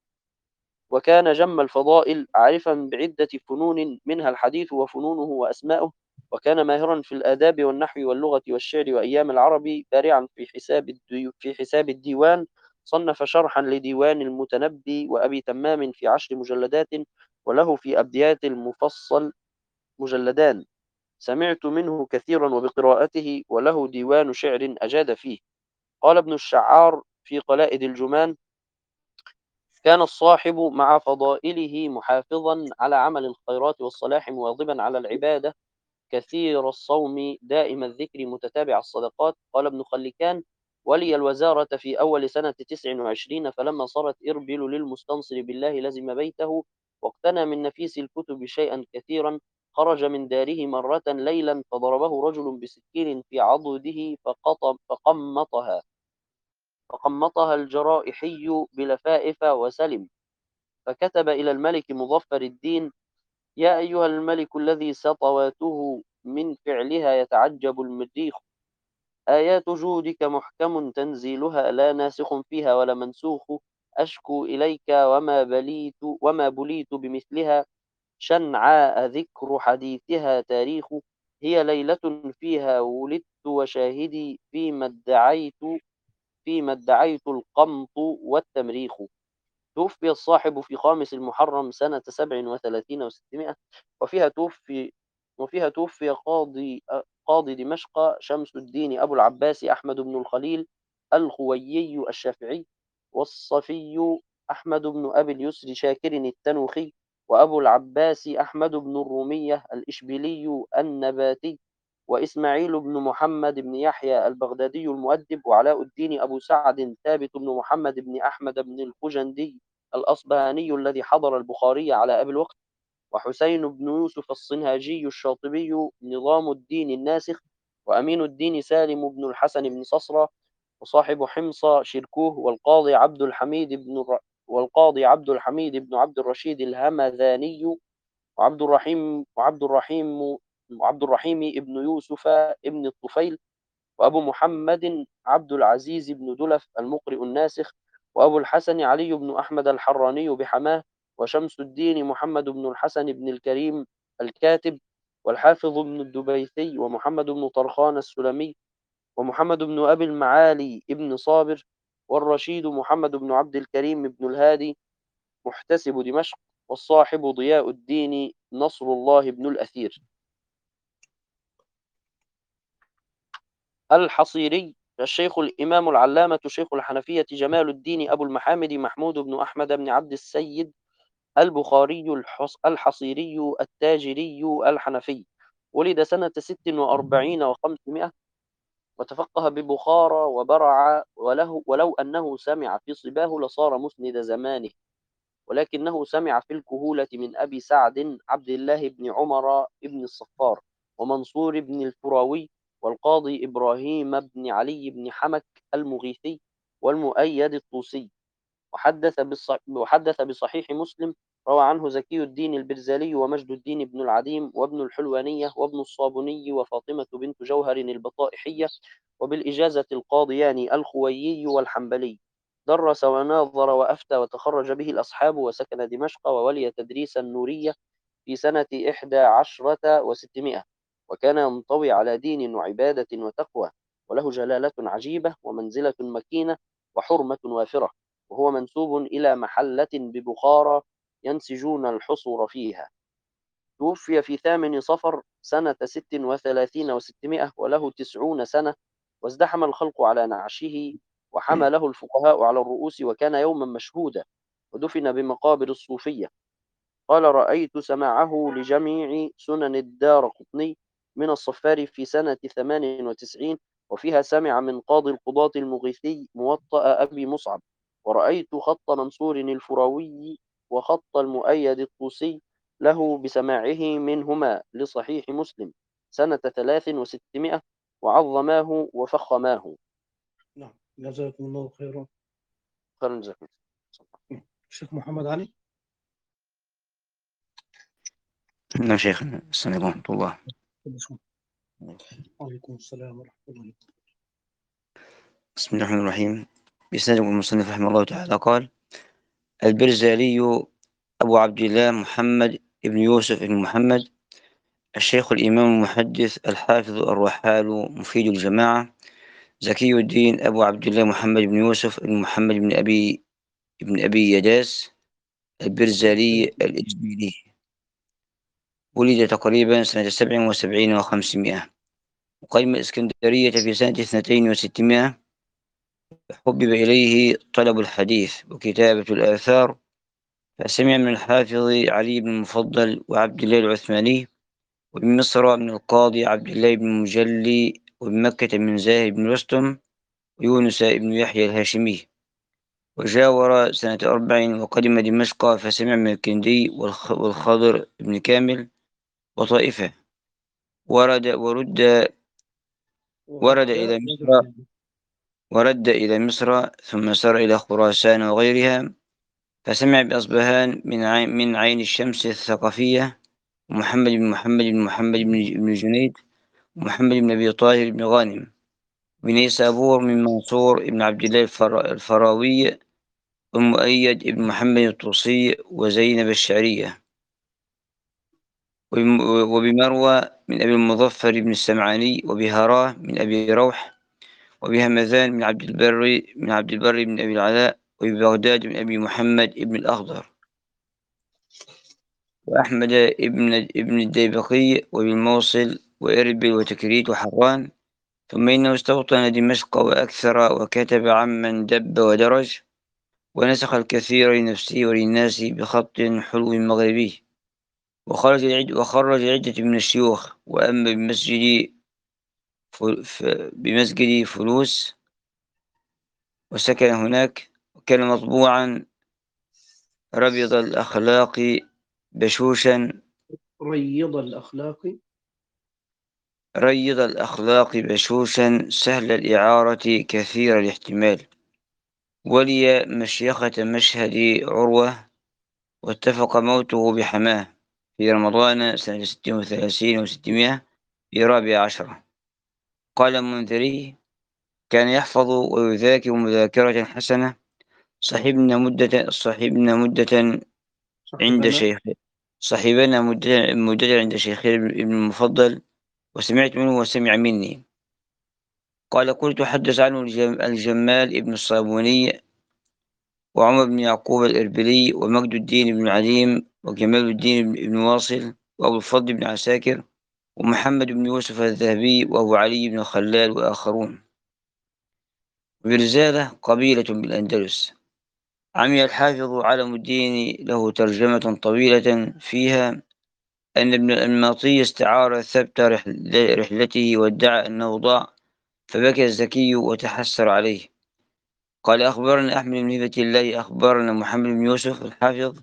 وكان جم الفضائل عارفا بعدة فنون منها الحديث وفنونه وأسماؤه، وكان ماهرا في الآداب والنحو واللغة والشعر وأيام العرب، بارعا في حساب الدي... في حساب الديوان. صنف شرحا لديوان المتنبي وأبي تمام في عشر مجلدات، وله في أبيات المفصل مجلدان. سمعت منه كثيرا وبقراءته، وله ديوان شعر أجاد فيه. قال ابن الشعار في قلائد الجمان: كان الصاحب مع فضائله محافظا على عمل الخيرات والصلاح، مواظبا على العبادة، كثير الصوم، دائم الذكر، متتابع الصدقات. قال ابن خلكان: ولي الوزارة في أول سنة تسع وعشرين، فلما صارت إربل للمستنصر بالله لزم بيته، واقتنى من نفيس الكتب شيئا كثيرا. خرج من داره مرة ليلا، فضربه رجل بسكين في عضده فقط فقمطها فقمطها الجرائحي بلفائف وسلم. فكتب إلى الملك مظفر الدين: يا أيها الملك الذي سطواته من فعلها يتعجب المريخ، آيات جودك محكم تنزيلها، لا ناسخ فيها ولا منسوخ. أشكو إليك وما بليت وما بليت بمثلها، شنعاء ذكر حديثها تاريخ. هي ليلة فيها ولدت، وشاهدي فيما ادعيت فيما ادعيت القمط والتمريخ. توفي الصاحب في خامس المحرم سنة سبع وثلاثين وستمائة، وفيها توفي وفيها توفي قاضي قاضي دمشق شمس الدين أبو العباس أحمد بن الخليل الخويي الشافعي، والصفي أحمد بن أبي اليسر شاكر التنوخي، وأبو العباس أحمد بن الرومية الإشبيلي النباتي، وإسماعيل بن محمد بن يحيى البغدادي المؤدب، وعلاء الدين أبو سعد ثابت بن محمد بن أحمد بن الخجندي الأصبهاني الذي حضر البخاري على أبي الوقت، وحسين بن يوسف الصنهاجي الشاطبي نظام الدين الناسخ، وأمين الدين سالم بن الحسن بن صصرة، وصاحب حمص شركوه، والقاضي عبد الحميد بن الر... والقاضي عبد الحميد بن عبد الرشيد الهمذاني، وعبد الرحيم وعبد الرحيم وعبد الرحيم ابن يوسف ابن الطفيل، وأبو محمد عبد العزيز بن دلف المقرئ الناسخ، وأبو الحسن علي بن أحمد الحراني بحماه، وشمس الدين محمد بن الحسن بن الكريم الكاتب، والحافظ بن الدبيثي، ومحمد بن طرخان السلمي، ومحمد بن أبي المعالي ابن صابر، والرشيد محمد بن عبد الكريم بن الهادي محتسب دمشق، والصاحب ضياء الدين نصر الله بن الأثير. الحصيري: الشيخ الإمام العلامة شيخ الحنفية جمال الدين أبو المحامد محمود بن أحمد بن عبد السيد البخاري الحصيري التاجري الحنفي، ولد سنة ست وأربعين وخمسمائة، وتفقه ببخارى وبرع، وله ولو أنه سمع في صباه لصار مسند زمانه، ولكنه سمع في الكهولة من أبي سعد عبد الله بن عمر بن الصفار، ومنصور بن الفراوي، والقاضي إبراهيم بن علي بن حمك المغيثي، والمؤيد الطوسي. وحدث بالص... وحدث بصحيح مسلم، روى عنه زكي الدين البرزالي، ومجد الدين بن العديم، وابن الحلوانية، وابن الصابوني، وفاطمة بنت جوهر البطائحية، وبالإجازة القاضيان الخويي والحنبلي. درس وناظر وأفتى، وتخرج به الأصحاب، وسكن دمشق، وولي تدريس النورية في سنة إحدى عشرة وستمائة، وكان ينطوي على دين وعبادة وتقوى، وله جلالة عجيبة، ومنزلة مكينة، وحرمة وافرة، وهو منسوب إلى محلة ببخارى ينسجون الحصر فيها. توفي في ثامن صفر سنة ست وثلاثين وستمائة، وله تسعون سنة، وازدحم الخلق على نعشه، وحمله الفقهاء على الرؤوس، وكان يوما مشهودا، ودفن بمقابر الصوفية. قال: رأيت سماعه لجميع سنن الدار قطني من الصفار في سنة ثمان وتسعين، وفيها سمع من قاضي القضاة المغيثي موطأ أبي مصعب، ورأيت خط منصور الفراوي وخط المؤيد الطوسي له بسماعه منهما لصحيح مسلم سنة ثلاث وستمائة، وعظماه وفخماه. نعم، جزاكم الله خيرا. خير الجزاء. الشيخ محمد علي. نعم شيخنا، السلام عليكم ورحمة الله. وعليكم السلام ورحمة الله. بسم الله الرحمن الرحيم. بإسناد المصنف رحمه الله تعالى قال: البرزالي أبو عبد الله محمد بن يوسف بن محمد، الشيخ الإمام المحدث الحافظ الرحال مفيد الجماعة، زكي الدين أبو عبد الله محمد بن يوسف بن محمد بن أبي بن أبي يداس البرزالي الإجبيلي، ولد تقريبا سنة سبع وسبعين وخمسمائة، وقدم الإسكندرية في سنة اثنتين وستمائة. حبب إليه طلب الحديث وكتابة الآثار، فسمع من الحافظ علي بن المفضل وعبد الله العثماني، ومن مصر من القاضي عبد الله بن المجلي، ومن مكة من زاهد بن رستم، ويونس بن يحيى الهاشمي. وجاور سنة أربع، وقدم دمشق فسمع من الكندي والخضر بن كامل وطائفة. ورد ورد ورد إلى مصر ورد إلى مصر ثم سار إلى خراسان وغيرها، فسمع بأصبهان من عين, من عين الشمس الثقفية، ومحمد بن محمد بن محمد بن جنيد، ومحمد بن أبي طاهر بن غانم، ونيسابور من منصور بن عبد الله الفراوي، ومؤيد بن محمد الطوسي، وزينب الشعرية. وبمروى من أبي المظفر بن السمعاني، وبهراه من أبي روح، وبهمذان من عبد البر من عبد البر بن أبي العلاء، وببغداد من أبي محمد بن الأخضر، وأحمد ابن ابن الديبقي، وبالموصل وإربل وتكريت وحران. ثم إنه استوطن دمشق وأكثر، وكتب عمن دب ودرج، ونسخ الكثير لنفسه وللناس بخط حلو مغربي. وخرج العد وخرج عدة من الشيوخ، وأما بمسجد بمسجد فلوس وسكن هناك، وكان مطبوعا ربيض الأخلاق بشوشا ريض الأخلاق ريض الأخلاق بشوشا سهل الإعارة كثير الاحتمال. ولي مشيخة مشهد عروة، واتفق موته بحماه في رمضان سنة ست وثلاثين وستمائة في رابع عشرة. قال المنذري: كان يحفظ ويذاكر مذاكرة حسنة. صحبنا مدة صحبنا مدة عند صاحبنا شيخ صحبنا مدة, مدة عند شيخ ابن المفضل، وسمعت منه وسمع مني. قال: قلت حدث عنه الجمال ابن الصابوني، وعمر بن يعقوب الإربلي، ومجد الدين بن عليم، وجمال الدين بن واصل، وأبو الفضل بن عساكر، ومحمد بن يوسف الذهبي، وأبو علي بن خلال، وآخرون. برزالة قبيلة بالأندلس. عمل الحافظ علم الدين له ترجمة طويلة فيها أن ابن الأنماطي استعار ثبت رحلته، وادعى أنه ضاع، فبكى الزكي وتحسر عليه. قال: أخبرنا أحمد بن هبة الله أخبرنا محمد بن يوسف الحافظ،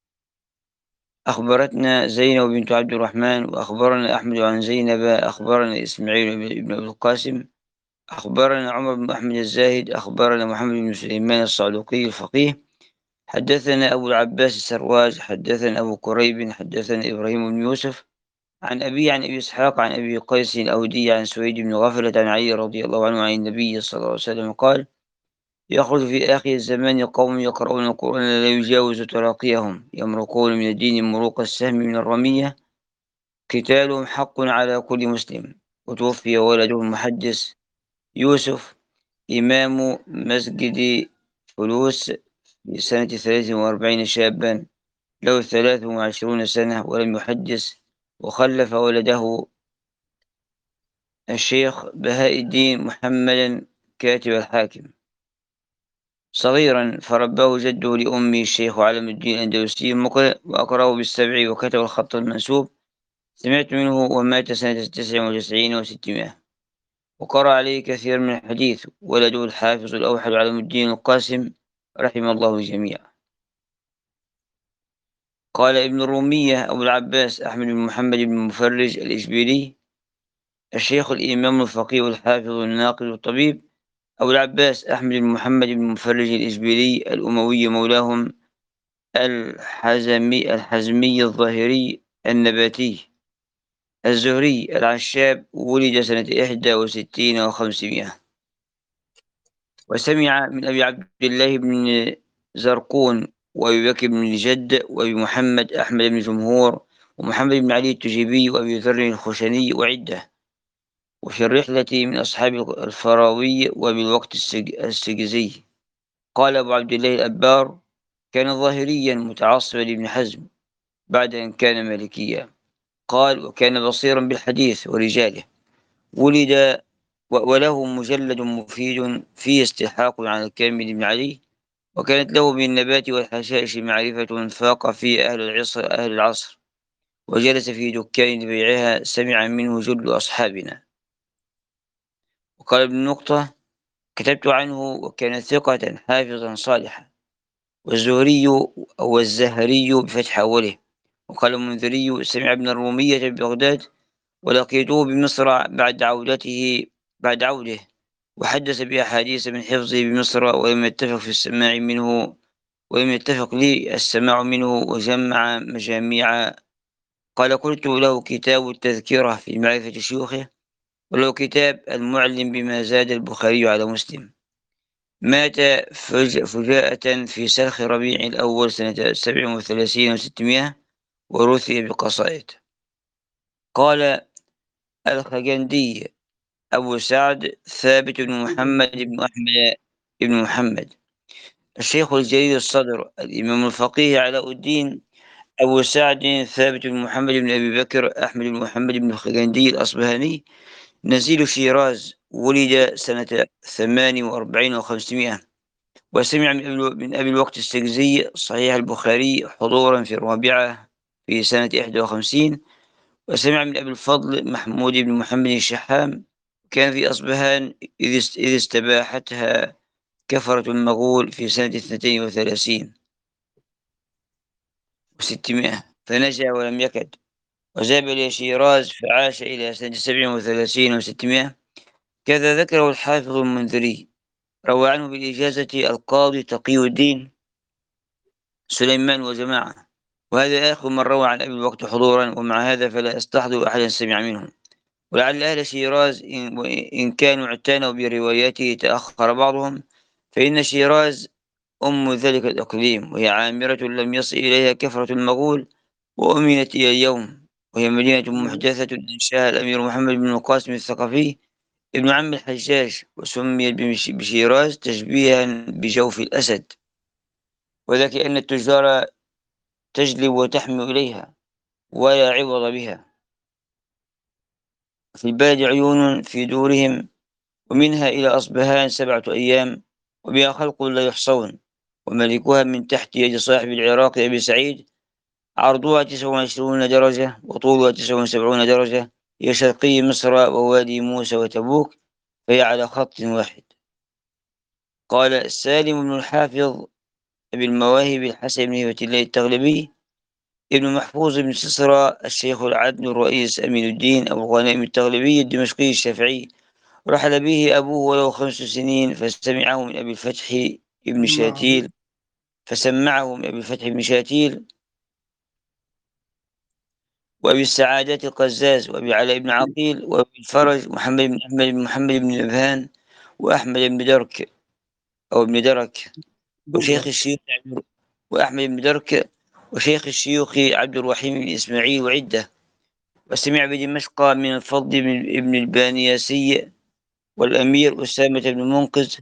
أخبرتنا زينب بنت عبد الرحمن، وأخبرنا أحمد عن زينب، أخبرنا إسماعيل بن أبي القاسم، أخبرنا عمر بن أحمد الزاهد، أخبرنا محمد بن سليمان الصعلوقي الفقيه، حدثنا أبو العباس السرواج، حدثنا أبو كريب، حدثنا إبراهيم بن يوسف عن أبي عن أبي إسحاق عن أبي قيس الأودي عن سويد بن غفلة عن علي رضي الله عنه عن النبي صلى الله عليه وسلم قال: يخرج في آخر الزمان قوم يقرؤون القرآن لا يجاوز تراقيهم، يمرقون من الدين مروق السهم من الرمية، قتالهم حق على كل مسلم. وتوفي ولده المحدث يوسف إمام مسجد فلوس في سنة ثلاث وأربعين شابا له ثلاث وعشرون سنة ولم يحدث، وخلف ولده الشيخ بهاء الدين محمدا كاتب الحاكم صغيرا، فرباه جده لأمه الشيخ علم الدين الأندلسي مقرئ، وأقرأه بالسبع، وكتب الخط المنسوب. سمعت منه ومات سنة تسع وتسعين وستمائة، وقرأ عليه كثير من الحديث. ولده الحافظ الأوحد علم الدين القاسم رحم الله الجميع. قال ابن الرومية أبو العباس أحمد بن محمد بن مفرج الإشبيلي، الشيخ الإمام الفقيه الحافظ الناقد الطبيب أبو العباس أحمد بن محمد بن مفرج الإشبيلي الأموي مولاهم الحزمي الحزمي الظاهري النباتي الزهري العشاب، ولد سنة إحدى وستين وخمسمائة. وسمع من أبي عبد الله بن زرقون، وأبي بكر بن الجد، وأبي محمد أحمد بن جمهور، ومحمد بن علي التجيبي، وأبي ذر الخشني، وعدة. وفي الرحلة من أصحاب الفراوي، وبالوقت السجزي. قال أبو عبد الله الأبار: كان ظاهريا متعصبا لابن حزم بعد أن كان مالكيا. قال: وكان بصيرا بالحديث ورجاله، ولد وله مجلد مفيد فيه استحقاق على الكامل بن علي، وكانت له بالنبات والحشائش معرفة فاق في أهل العصر أهل العصر، وجلس في دكان لبيعها، سمع منه جل أصحابنا. وقال ابن نقطة: كتبت عنه وكان ثقة حافظا صالحا. والزهري أو الزهري بفتح أوله. وقال المنذري: سمع ابن الرومية ببغداد، ولقيته بمصر بعد عودته بعد عوده، وحدث بأحاديث من حفظه بمصر، ولم يتفق في السماع منه ولم يتفق لي السماع منه، وجمع مجاميع. قال: قلت له كتاب التذكرة في معرفة شيوخه، وله كتاب المعلم بما زاد البخاري على مسلم. مات فج- فجاءة في سلخ ربيع الأول سنة سبع وثلاثين وستمائة، ورثي بقصائد. قال الخجندي أبو سعد ثابت بن محمد بن أحمد بن محمد، الشيخ الجليل الصدر، الإمام الفقيه علاء الدين أبو سعد ثابت بن محمد بن أبي بكر أحمد بن محمد بن الخجندي الأصبهاني، نزيل شيراز، ولد سنة ثمان وأربعين وخمسمائة، وسمع من أبي من أبي الوقت السجزي صحيح البخاري حضورا في الرابعة في سنة إحدى وخمسين، وسمع من أبي الفضل محمود بن محمد الشحام، كان في أصبهان إذ است- إذ استباحتها كفرة المغول في سنة اثنتين وثلاثين وستمائة، فنجا ولم يكد، وذهب إلى شيراز فعاش إلى سنة سبع وثلاثين وستمائة. كذا ذكره الحافظ المنذري. روى عنه بالإجازة القاضي تقي الدين سليمان وجماعة، وهذا آخر من روى عن أبي الوقت حضورا، ومع هذا فلا أستحضر أحدا سمع منهم. ولعل أهل شيراز إن, إن كانوا اعتنوا برواياته تأخر بعضهم، فإن شيراز أم ذلك الإقليم، وهي عامرة لم يصل إليها كثرة المغول، وأمنت إلى اليوم، وهي مدينة محدثة أنشاها الأمير محمد بن القاسم الثقفي ابن عم الحجاج، وسميت بمش- بشيراز تشبيها بجوف الأسد، وذلك أن التجار تجلب وتحمي إليها ولا عوض بها. في البلد عيون في دورهم، ومنها إلى أصبهان سبعة أيام، وبها خلق لا يحصون، وملكها من تحت يد صاحب العراق أبي سعيد، عرضها تسع وعشرون درجة، وطولها تسع وسبعون درجة، هي شرقي مصر ووادي موسى وتبوك، فهي على خط واحد. قال سالم بن الحافظ أبي المواهب الحسن بن هبة الله التغلبي، ابن محفوظ بن سسرى، الشيخ العدل الرئيس أمين الدين أبو الغنائم التغلبي الدمشقي الشافعي، رحل به أبوه وله خمس سنين، فسمعه من أبي الفتح ابن شاتيل فسمعه من أبي الفتح بن شاتيل، وأبي السعادة القزاز، وأبي علاء بن عقيل، وأبي الفرج محمد بن أحمد بن محمد بن نبهان، وأحمد بن درك أو ابن درك، وشيخ الشيوخ عبد- وأحمد بن درك، وشيخ الشيوخ عبد الرحيم بن إسماعيل وعدة. وسمع بدمشق من الفضل بن ابن البانياسي، والأمير أسامة بن منقذ،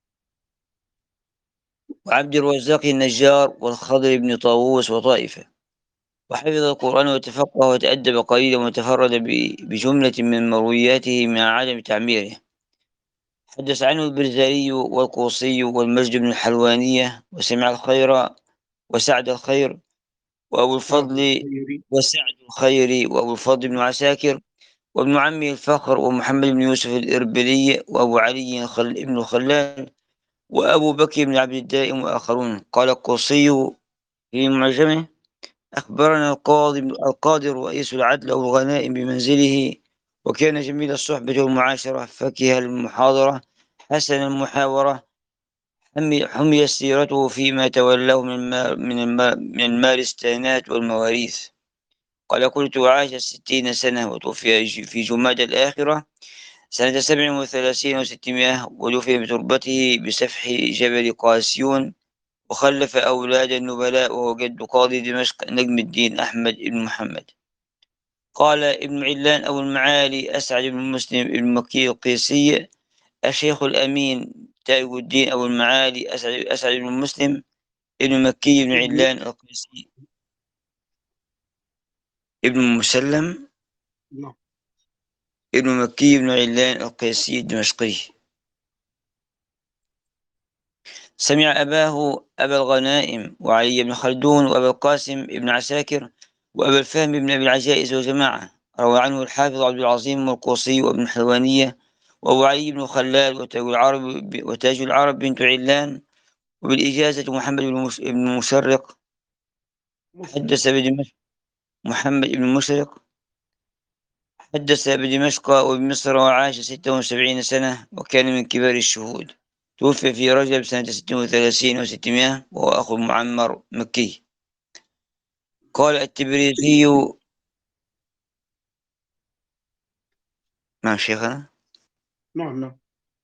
وعبد الرزاق النجار، والخضر بن طاووس، وطائفة. وحفظ القرآن وتفقه وتأدب قليلا، وتفرد ب- بجملة من مروياته مع عدم تعميره. حدث عنه البرزالي والقوصي والمجد بن الحلوانية، وسمع الخير وسعد الخير، وأبو الفضل وسعد الخير، وأبو الفضل بن عساكر، وابن عمه الفخر، ومحمد بن يوسف الإربلي، وأبو علي خل... بن الخلال، وأبو بكر بن عبد الدائم، وآخرون. قال القوصي في معجمه: أخبرنا القاضي القاضي رئيس العدل أو الغنائم بمنزله، وكان جميل الصحبة والمعاشرة، فكه المحاضرة، حسن المحاورة، حمي حمي سيرته فيما تولاه من المال من المال من المارستانات والمواريث. قال قلت: عاش ستين سنة، وتوفي ج- في جماد الآخرة سنة سبع وثلاثين وستمائة، ودفن بتربته بسفح جبل قاسيون، وخلف أولاد النبلاء، وهو جد قاضي دمشق نجم الدين أحمد بن محمد. قال ابن علان أبو المعالي أسعد بن مسلم بن مكي القيسي، الشيخ الأمين تاج الدين أبو المعالي أسعد, أسعد بن مسلم بن مكي بن علان القيسي، ابن مسلم نعم. ابن مكي بن علان القيسي الدمشقي. سمع أباه أبا الغنائم وعلي بن خلدون وأبا القاسم بن عساكر وأبا الفهم بن أبي العجائز وجماعة. روى عنه الحافظ عبد العظيم القوصي وابن حلوانية وأبو علي بن خلال وتاج العرب وتاج العرب بنت علان. وبالإجازة محمد بن مشرق حدث بدمشق محمد بن مشرق حدث بدمشق وبمصر وعاش ستة وسبعين سنة وكان من كبار الشهود. توفي في رجب سنة ستة وثلاثين وستمائة وهو أخو معمر مكي. قال التبريزي. نعم شيخنا. نعم نعم.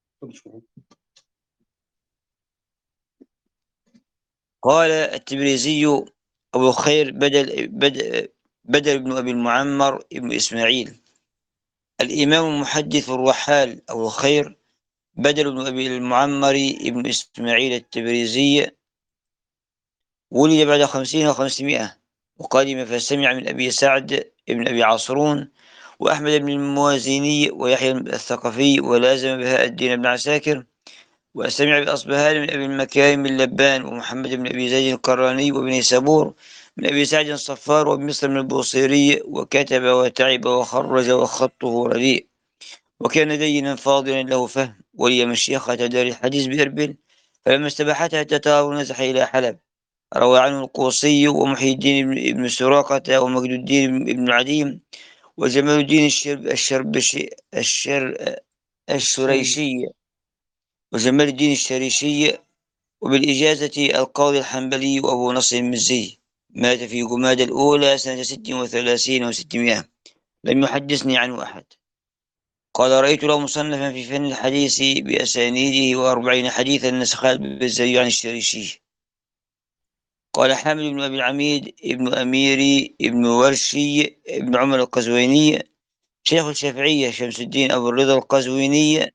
قال التبريزي أبو الخير بدل بدل, بدل بن أبي المعمر ابن إسماعيل. الإمام المحدث الرحال أبو الخير بدل بن أبي المعمر ابن إسماعيل التبريزي ولد بعد خمسين وخمسمائة وقدم فسمع من أبي سعد ابن أبي عصرون وأحمد بن الموازيني ويحيى الثقفي ولازم بهاء الدين بن عساكر وسمع بأصبهان من أبي المكارم بن لبان ومحمد بن أبي زيد القراني وابن سابور من أبي سعد الصفار ومصر من البوصيري وكتب وتعب وخرج وخطه رديء وكان دينا فاضلا له فهم ولي مشيخة دار الحديث بإربل فلما استباحتها تتار نزح إلى حلب. روى عنه القوصي ومحي الدين بن سراقة ومجد الدين بن عديم وجمال الدين الشرب الشربشي الشر الشريشي وجمال الدين الشريشي. وبالإجازة القاضي الحنبلي وأبو نصر المزي. مات في جمادى الأولى سنة ست وثلاثين وستمائة. لم يحدثني عنه أحد. قال رأيت له مصنفا في فن الحديث بأسانيده وأربعين حديثا نسخها البزي عن الشريشي. قال حامد بن أبي العميد ابن أميري ابن ورشي ابن عمر القزويني شيخ الشافعية شمس الدين أبو الرضا القزويني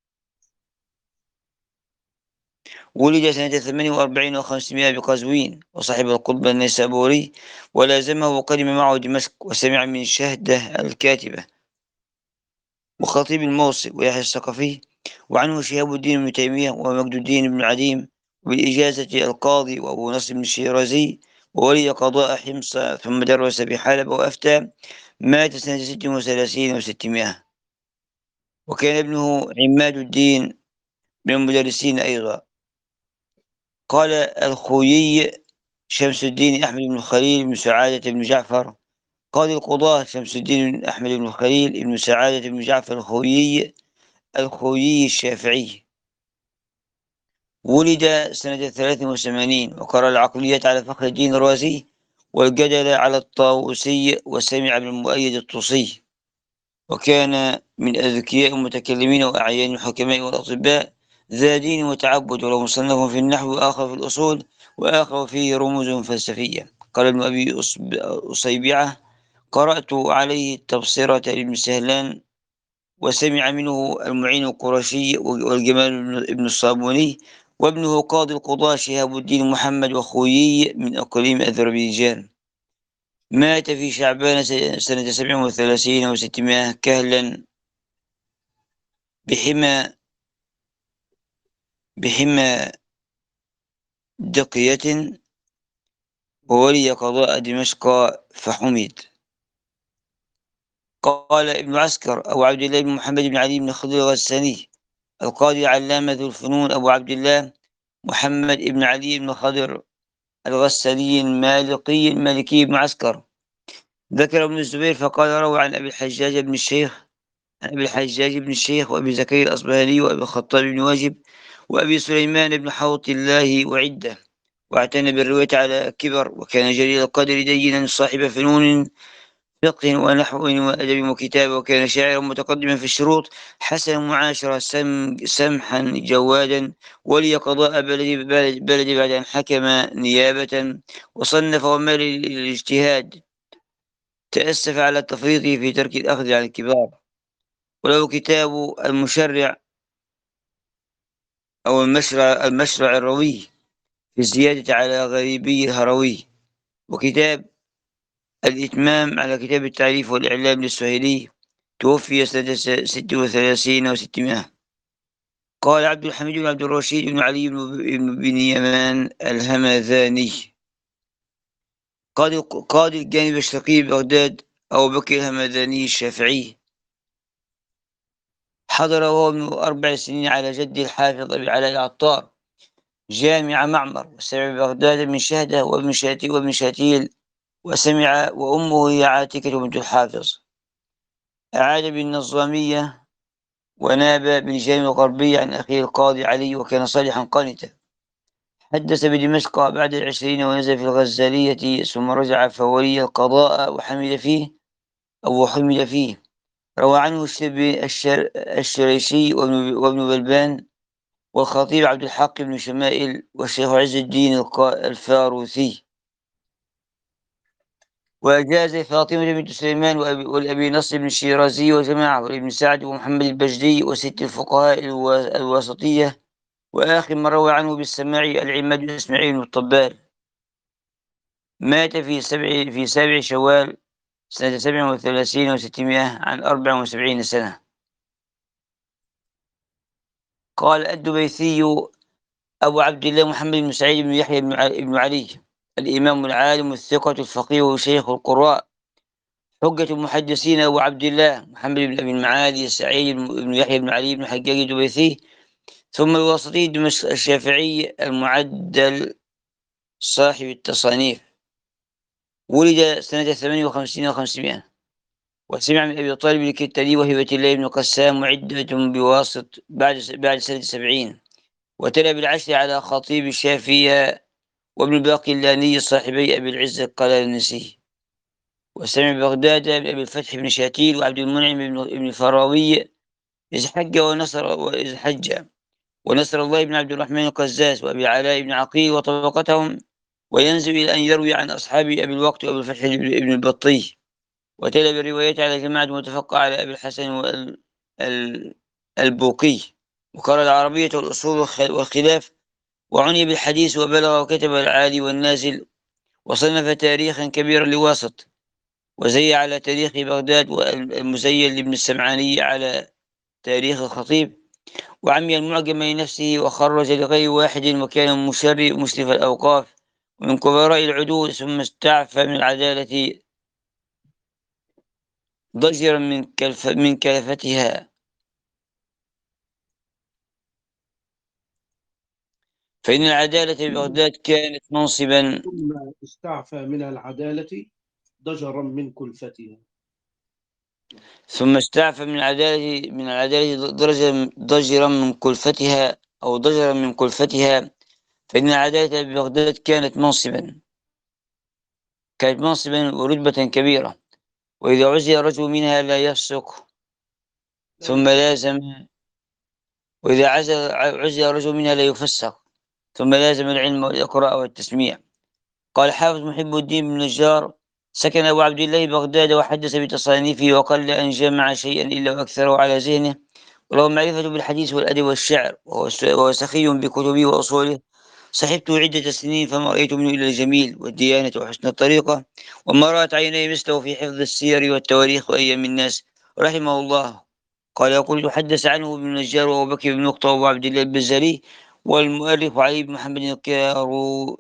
ولد سنة ثمانية وأربعين وخمسمائة بقزوين وصاحب القطب النيسابوري ولازمه وقدم معه دمشق وسمع من شهده الكاتبة وخطيب الموصل ويحيى الثقفي وعنه شهاب الدين بن تيمية ومجد الدين بن عديم وبالإجازة القاضي وأبو نصر بن الشيرازي وولي قضاء حمص ثم درس بحلب وأفتى. مات سنة ست وثلاثين وستمائة وكان ابنه عماد الدين من المدرسين أيضا. قال الخويي شمس الدين أحمد بن خليل بن سعادة بن جعفر. قاضي القضاة شمس الدين أحمد بن خليل بن سعادة بن جعفر الخويي الخويي الشافعي. ولد سنة ثلاث وثمانين وقرأ العقلية على فخر الدين الرازي والجدل على الطاووسي وسمع بن المؤيد الطوسي وكان من أذكياء المتكلمين وأعيان الحكماء والأطباء ذا دين وتعبد وله مصنف في النحو وآخر في الأصول وآخر فيه رموز فلسفية. قال ابن أبي أصيبعة قرأت عليه التبصرة لابن سهلان وسمع منه المعين القرشي والجمال ابن الصابوني وابنه قاضي القضاة شهاب الدين محمد وخويي من أقليم أذربيجان. مات في شعبان سنة سبع وثلاثين وستمائة كهلا بحمى بحمى دقية وولي قضاء دمشق فحمد. قال ابن عسكر أبو عبد الله بن محمد بن علي بن خضر الغساني القاضي علامة ذو الفنون أبو عبد الله محمد بن علي بن خضر الغساني المالكي المالكي بن عسكر. ذكر ابن الزبير فقال روى عن أبي الحجاج بن الشيخ عن أبي الحجاج بن الشيخ وأبي زكريا الأصبهاني وأبي الخطاب بن واجب وأبي سليمان بن حوط الله وعدة واعتنى بالرواية على كبر وكان جليل القدر دينا صاحب فنون فقه ونحو وأدب وكتابة وكان شاعرا متقدما في الشروط حسن المعاشرة سم سمحا جوادا ولي قضاء بلد, بلد, بلد بعد أن حكم نيابة وصنف ومال الاجتهاد تأسف على التفريط في ترك الأخذ عن الكبار. وله كتاب المشرع أو المشرع, المشرع الروي في الزيادة على غريبي الهروي وكتاب الإتمام على كتاب التعريف والإعلام للسهيلي، توفي سنة ست وثلاثين وستمائة. قال عبد الحميد بن عبد الرشيد بن علي بن بن يمان الهمذاني قاضي قاضي الجانب الشرقي ببغداد أبو بكر الهمذاني الشافعي، حضر وهو ابن أربع سنين على جد الحافظ أبي علاء العطار جامع معمر، وسمع ببغداد من شهدة وابن شاتيل وابن شاتيل، وسمع وأمه هي عاتكة بنت الحافظ. أعاد بالنظامية وناب بالجامع الغربي عن أخيه القاضي علي، وكان صالحا قانتا. حدث بدمشق بعد العشرين ونزل في الغزالية، ثم رجع فولي القضاء وحمل فيه أو حمل فيه. روى عنه الشر الشريشي وابن, وابن بلبان والخطيب عبد الحق بن شمائل والشيخ عز الدين الفاروسي. وأجاز فاطمة بنت سليمان والأبي نصر بن الشيرازي وجماعة وابن سعد ومحمد البجدي وست الفقهاء الواسطية. وآخر من روى عنه بالسماع العماد بن إسماعيل بن الطبال، مات في سبع في سابع شوال سنة سبع وثلاثين وستمائة عن أربع وسبعين سنة. قال الدبيثي أبو عبد الله محمد بن سعيد بن يحيى بن علي الإمام العالم الثقة الفقيه وشيخ القراء، حجة المحدثين أبو عبد الله محمد بن أبي المعالي سعيد بن يحيى بن علي بن حجاج الدبيثي، ثم الواسطي دمشق الشافعي المعدل صاحب التصانيف، ولد سنة ثمانية وخمسين وخمسمائة. وسمع من أبي طالب الكتاني وهبة الله بن قسام وعدة بواسط بعد بعد سنة سبعين. وتلا بالعشر على خطيب الشافعية وابن الباقلاني صاحبي أبي العز القلانسي. وسمع بغداد من أبي الفتح بن شاتيل وعبد المنعم بن الفراوي إذ حج ونصر وإذ حج ونصر الله بن عبد الرحمن القزاز وأبي علاء بن عقيل وطبقتهم، وينزل إلى أن يروي عن أصحاب أبي الوقت وأبي الفتح بن البطي. وتلا بالروايات على جماعة متفقة على أبي الحسن البوقي، وقرأ العربية والأصول والخلاف، وعني بالحديث وبلغ وكتب العالي والنازل، وصنف تاريخا كبيرا لواسط، وزي على تاريخ بغداد والمزين لابن السمعاني على تاريخ الخطيب، وعمي المعجم لنفسه وخرج لغير واحد، وكان مشرف مشرف الأوقاف ومن كبراء العدول، ثم استعفى من العدالة ضجرا من كلف من كلفتها، فإن العدالة ببغداد كانت منصبا. ثم استعفى من العدالة ضجرا من كلفتها. ثم استعفى من العدالة من العدالة درجة ضجرا من كلفتها أو ضجرا من كلفتها، فإن العدالة ببغداد كانت منصبا كانت منصبا ورتبة كبيرة، وإذا عزل رجل منها لا يفسق، ثم لازم وإذا عزل عزل رجل منها لا يفسق، ثم لازم العلم والإقراء والتسميع. قال حافظ محب الدين بن نجار سكن أبو عبد الله بغداد وحدث بتصانيفه، وقل أن جمع شيئا إلا وأكثره على ذهنه، وله معرفة بالحديث والأدب والشعر، وهو سخي بكتبه وأصوله. صحبته عدة سنين فما رأيت منه إلا الجميل والديانة وحسن الطريقة، وما رأت عيني مثله في حفظ السير والتواريخ وأيام الناس رحمه الله. قال يقول حدث عنه ابن النجار وأبو بكر بن نقطة وأبو عبد الله البزاري والمؤرخ علي بن محمد الكارو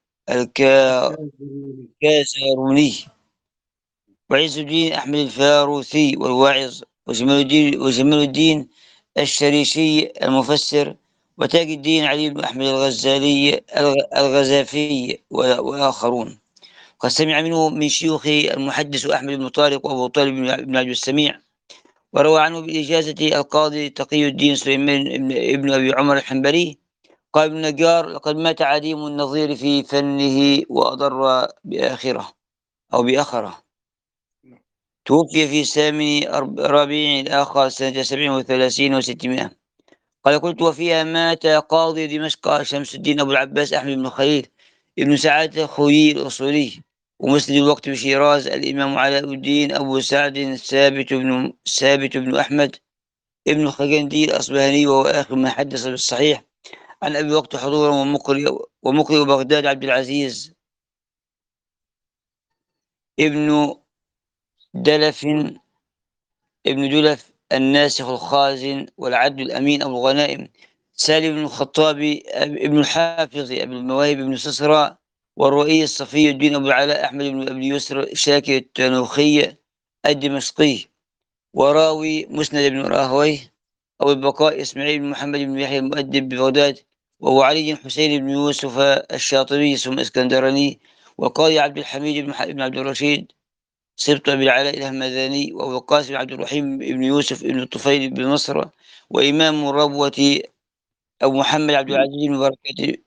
الكازروني وعز الدين أحمد الفاروسي والواعظ وجمال الدين وجمال الدين الشريشي المفسر وتاج الدين علي بن أحمد الغزالي الغزافي وآخرون. قد سمع منه من شيوخ المحدث أحمد بن طارق وأبو طالب بن عبد السميع، وروى عنه بإجازة القاضي تقي الدين سليمان بن أبي عمر الحنبلي. قال ابن نجار لقد مات عديم النظير في فنه وأضر بآخرة أو بآخرة، توفي في ثامن ربيع الآخر سنة سبع وثلاثين وستمائة. قال قلت وفيها مات قاضي دمشق شمس الدين أبو العباس أحمد بن خليل ابن سعادة الخويي الأصولي، ومسند الوقت بشيراز الإمام علاء الدين أبو سعد ثابت بن ثابت بن أحمد ابن خجندي الأصبهاني، وهو آخر من حدث بالصحيح عن أبي وقت حضورا ومقرئ ومقرئ بغداد عبد العزيز ابن دلف ابن دلف الناسخ الخازن والعدل الأمين أبو الغنائم، سالم بن الخطاب ابن الحافظ أبو المواهب بن سسرى، والرؤي الصفي الدين أبو العلاء أحمد بن أبي يسر شاكر التنوخي الدمشقي، وراوي مسند بن راهويه أبو البقاء إسماعيل بن محمد بن يحيى المؤدب ببغداد، وأبو علي حسين بن يوسف الشاطبي ثم اسكندراني، وقاضي عبد الحميد بن عبد الرشيد سبط أبي العلاء الهمذاني، وأبو القاسم بن عبد الرحيم بن يوسف بن الطفيل بن مصر، وإمام الربوة أبو محمد عبد العزيز بن بركة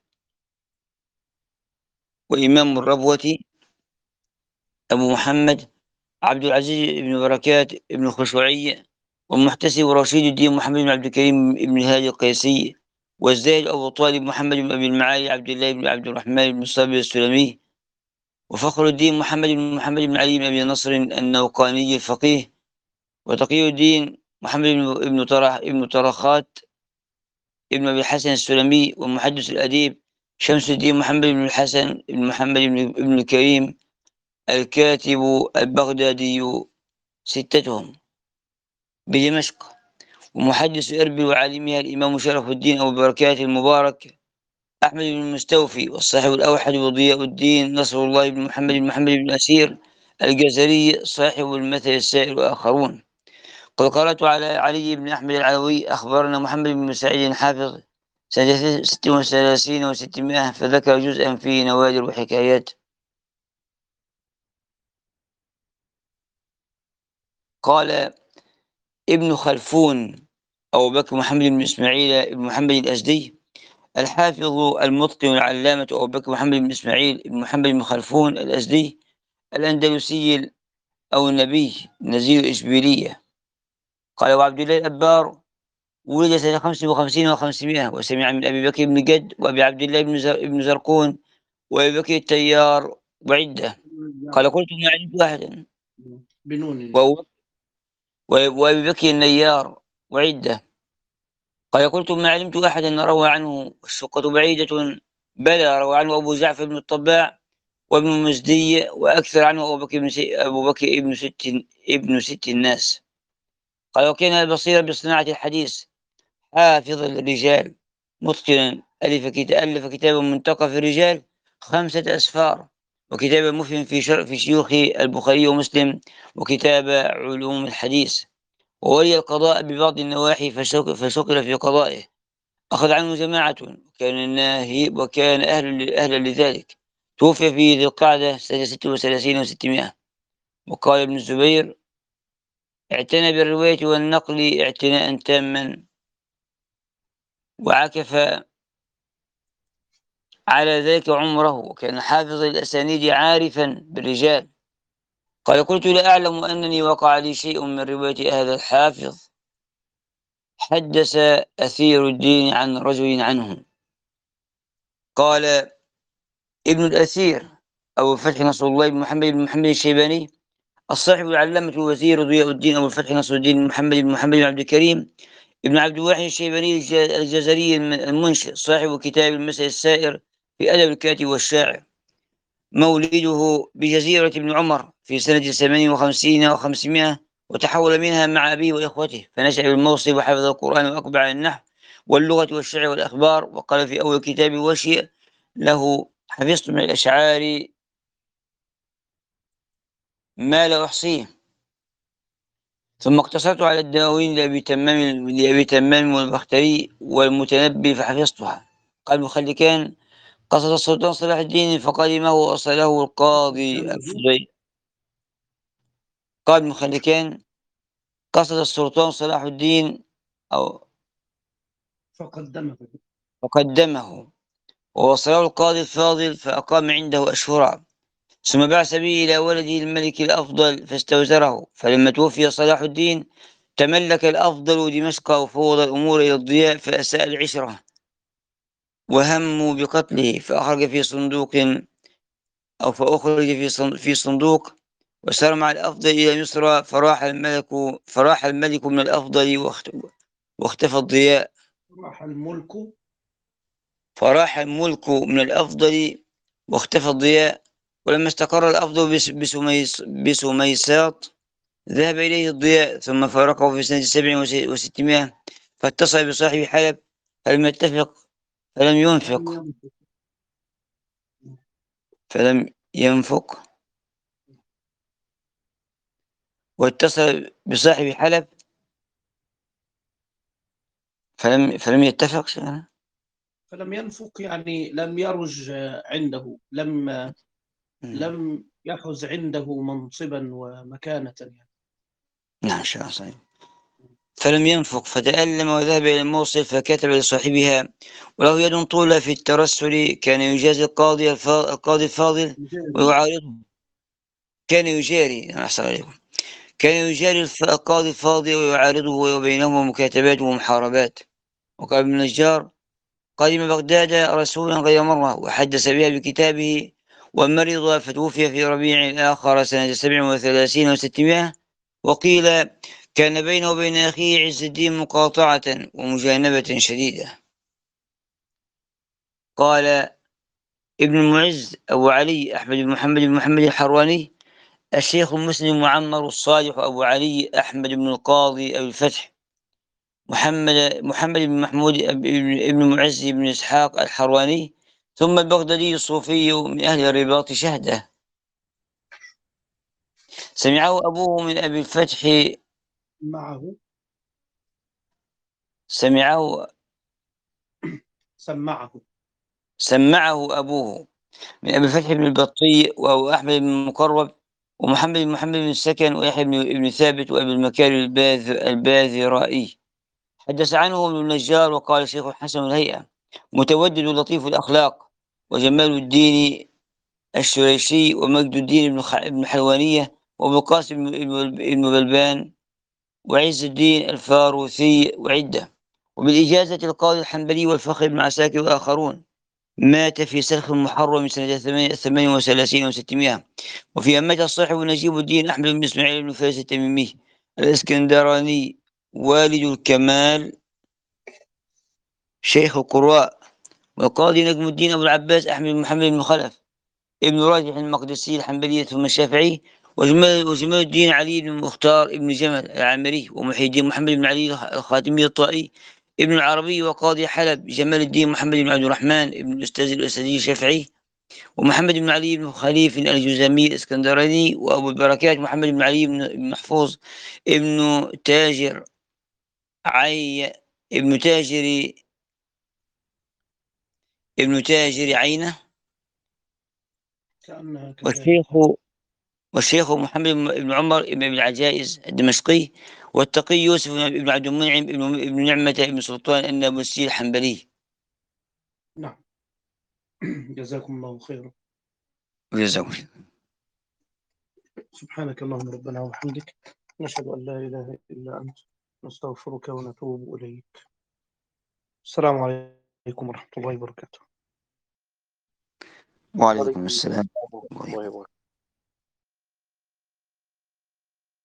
وإمام الربوة أبو محمد عبد العزيز بن بركات بن الخشوعي، والمحتسب رشيد الدين محمد بن عبد الكريم بن هادي القيسي، والزاهد أبو طالب محمد بن أبي المعالي عبد الله بن عبد الرحمن بن صابر السلمي، وفخر الدين محمد بن محمد بن علي بن أبي نصر النوقاني الفقيه، وتقي الدين محمد بن طرح ابن طرخات ابن أبي الحسن السلمي، والمحدث الأديب شمس الدين محمد بن الحسن بن محمد بن الكريم الكاتب البغدادي ستتهم بدمشق، ومحدث إربل وعالمها الإمام شرف الدين أبو بركات المبارك أحمد بن المستوفي، والصاحب الأوحد وضياء الدين نصر الله بن محمد بن محمد بن أسير الجزري صاحب المثل السائر وآخرون. قد قرأت على علي بن أحمد العلوي أخبرنا محمد بن مساعد حافظ سنة ست وثلاثين وستمائة، فذكر جزءا فيه نوادر وحكايات. قال ابن خلفون أبو بكر محمد بن إسماعيل بن محمد الأزدي الحافظ المتقن العلامة أبو بكر محمد بن إسماعيل بن محمد بن خلفون الأزدي الأندلسي أو النبي نزيل إشبيلية. قال وعبد الله الأبار ولد سنة خمس وخمسين وخمسمائة، وسمع من أبي بكر بن جد وأبي عبد الله بن, زر... بن زرقون وأبي بكر التيار وعدة. قال قلت ما علمت أحدا بنون وأبي بكر النيار وعدة. قال قلت ما علمت أحدا روى عنه الشقة بعيدة، بلى روى عنه أبو جعفر بن الطباع وابن مزدي، وأكثر عنه أبو بكر بن أبو بكر ابن ست ابن ست الناس. قال وكان البصير بصناعة الحديث حافظ الرجال متقنا، ألف كتاب ألف كتابا منتقى في الرجال خمسة أسفار، وكتابا مفهم في شر في شيوخ البخاري ومسلم، وكتاب علوم الحديث، وولي القضاء ببعض النواحي فشغل في قضائه. أخذ عنه جماعة وكان الناهي وكان أهل أهلا لذلك. توفي في ذي القعدة سنة ست وثلاثين وستمائة. وقال ابن الزبير اعتنى بالرواية والنقل اعتناء تاما، وعكف على ذلك عمره، وكان حافظ الأسانيد عارفا بالرجال. قال قلت لا أعلم أنني وقع لي شيء من رواية هذا الحافظ. حدث أثير الدين عن رجل عنه. قال ابن الأثير أبو الفتح نصر الله بن محمد بن محمد الشيباني الصاحب العلامة الوزير ضياء الدين أبو الفتح نصر الدين بن محمد بن محمد بن عبد الكريم ابن عبد الواحد الشيباني الجزري المنشئ صاحب كتاب المسائل السائر في أدب الكاتب والشاعر، مولده بجزيرة ابن عمر في سنة ثمانين وخمسين وخمسمائة، وتحول منها مع أبيه وإخوته، فنشأ بالموصل وحفظ القرآن وأقبل على النحو واللغة والشعر والأخبار. وقال في أول كتاب وشي له حفظت من الأشعار ما لا أحصيه، ثم اقتصرت على الدواوين لأبي تمام لأبي تمام والبختري والمتنبي فحفظتها. قال مخلكان قصد السلطان صلاح الدين فقدمه وأصله القاضي الفضيل. قال مخلكان قصد السلطان صلاح الدين أو فقدمه فقدمه ووصله القاضي الفاضل فأقام عنده أشهرا، ثم بعث به إلى ولده الملك الأفضل فاستوزره. فلما توفي صلاح الدين تملك الأفضل دمشق وفوض الأمور إلى الضياء فأساء العشرة، وهموا بقتله فأخرج في صندوق أو فأخرج في في صندوق وسار مع الأفضل إلى مصر. فراح الملك فراح الملك من الأفضل واختفى الضياء. راح الملك فراح الملك من الأفضل واختفى الضياء، ولما استقر الأفضل بس- بسميس بسميساط ذهب إليه الضياء ثم فارقه في سنة سبع وس- وستمائة فاتصل بصاحب حلب فلم يتفق فلم ينفق فلم ينفق واتصل بصاحب حلب فلم فلم يتفق. فلم ينفق يعني لم يرج عنده، لم لم يحز عنده منصبا ومكانة يعني. نعم شاء الله صحيح. فلم ينفق فتألم وذهب إلى الموصل فكتب لصاحبها وله يد طولة في الترسل كان يجازي القاضي الفا- القاضي الفاضل ويعارضه. كان يجاري أنا أحسن عليكم كان يجاري الف- القاضي الفاضل ويعارضه وبينهما مكاتبات ومحاربات. وقال ابن النجار قدم بغداد رسولا غير مرة وحدث بها بكتابه ومرض فتوفي في ربيع الآخر سنة سبع وثلاثين وستمائة. وقيل كان بينه وبين أخيه عز الدين مقاطعة ومجانبة شديدة. قال ابن المعز أبو علي أحمد بن محمد بن محمد الحرواني الشيخ المسلم معمر الصالح أبو علي أحمد بن القاضي أبو الفتح محمد محمد بن محمود بن معز بن إسحاق الحرواني ثم البغدادي الصوفي من أهل الرباط شهده. سمعه أبوه من أبي الفتح معه سمعه سمعه سمعه أبوه من أبي الفتح بن البطي وأبو أحمد بن المقرب ومحمد بن محمد بن السكن ويحيى بن ابن ثابت وأبي المكارم الباذ الباذرائي. حدث عنه ابن النجار وقال شيخ حسن الهيئة متودد لطيف الأخلاق وجمال الدين الشريشي ومجد الدين بن خ- بن حلوانية وأبو القاسم بن بن بلبان وعز الدين الفاروثي وعدة. وبالإجازة القاضي الحنبلي والفخر بن عساكر وآخرون. مات في سلخ محرم سنة ثمانية ثمانية وثلاثين وستمائة. وفي أمته الصاحب نجيب الدين أحمد بن إسماعيل بن فارس التميمي الإسكندراني والد الكمال شيخ القراء. والقاضي نجم الدين أبو العباس أحمد بن محمد بن خلف ابن راجح المقدسي الحنبلي ثم الشافعي. وجمال وجمال الدين علي بن مختار ابن جمل العامري ومحي الدين محمد بن علي الخاتمي الطائي ابن العربي وقاضي حلب جمال الدين محمد بن عبد الرحمن ابن الأستاذ الأسدي الشافعي ومحمد بن علي بن خليف الجزامي الإسكندراني وأبو البركات محمد بن علي بن محفوظ ابن تاجر عي ابن تاجر ابن تاجر عينة. كأنها كذلك. والشيخ والشيخ محمد بن عمر بن العجائز الدمشقي. والتقي يوسف بن عبد المنعم بن نعمة بن سلطان النابلسي الحنبلي. نعم. جزاكم الله خيرا. وجزاكم. سبحانك اللهم ربنا وبحمدك نشهد أن لا إله إلا أنت نستغفرك ونتوب إليك. السلام عليكم ورحمة الله وبركاته. وعليكم السلام. ورحمة الله وبركاته.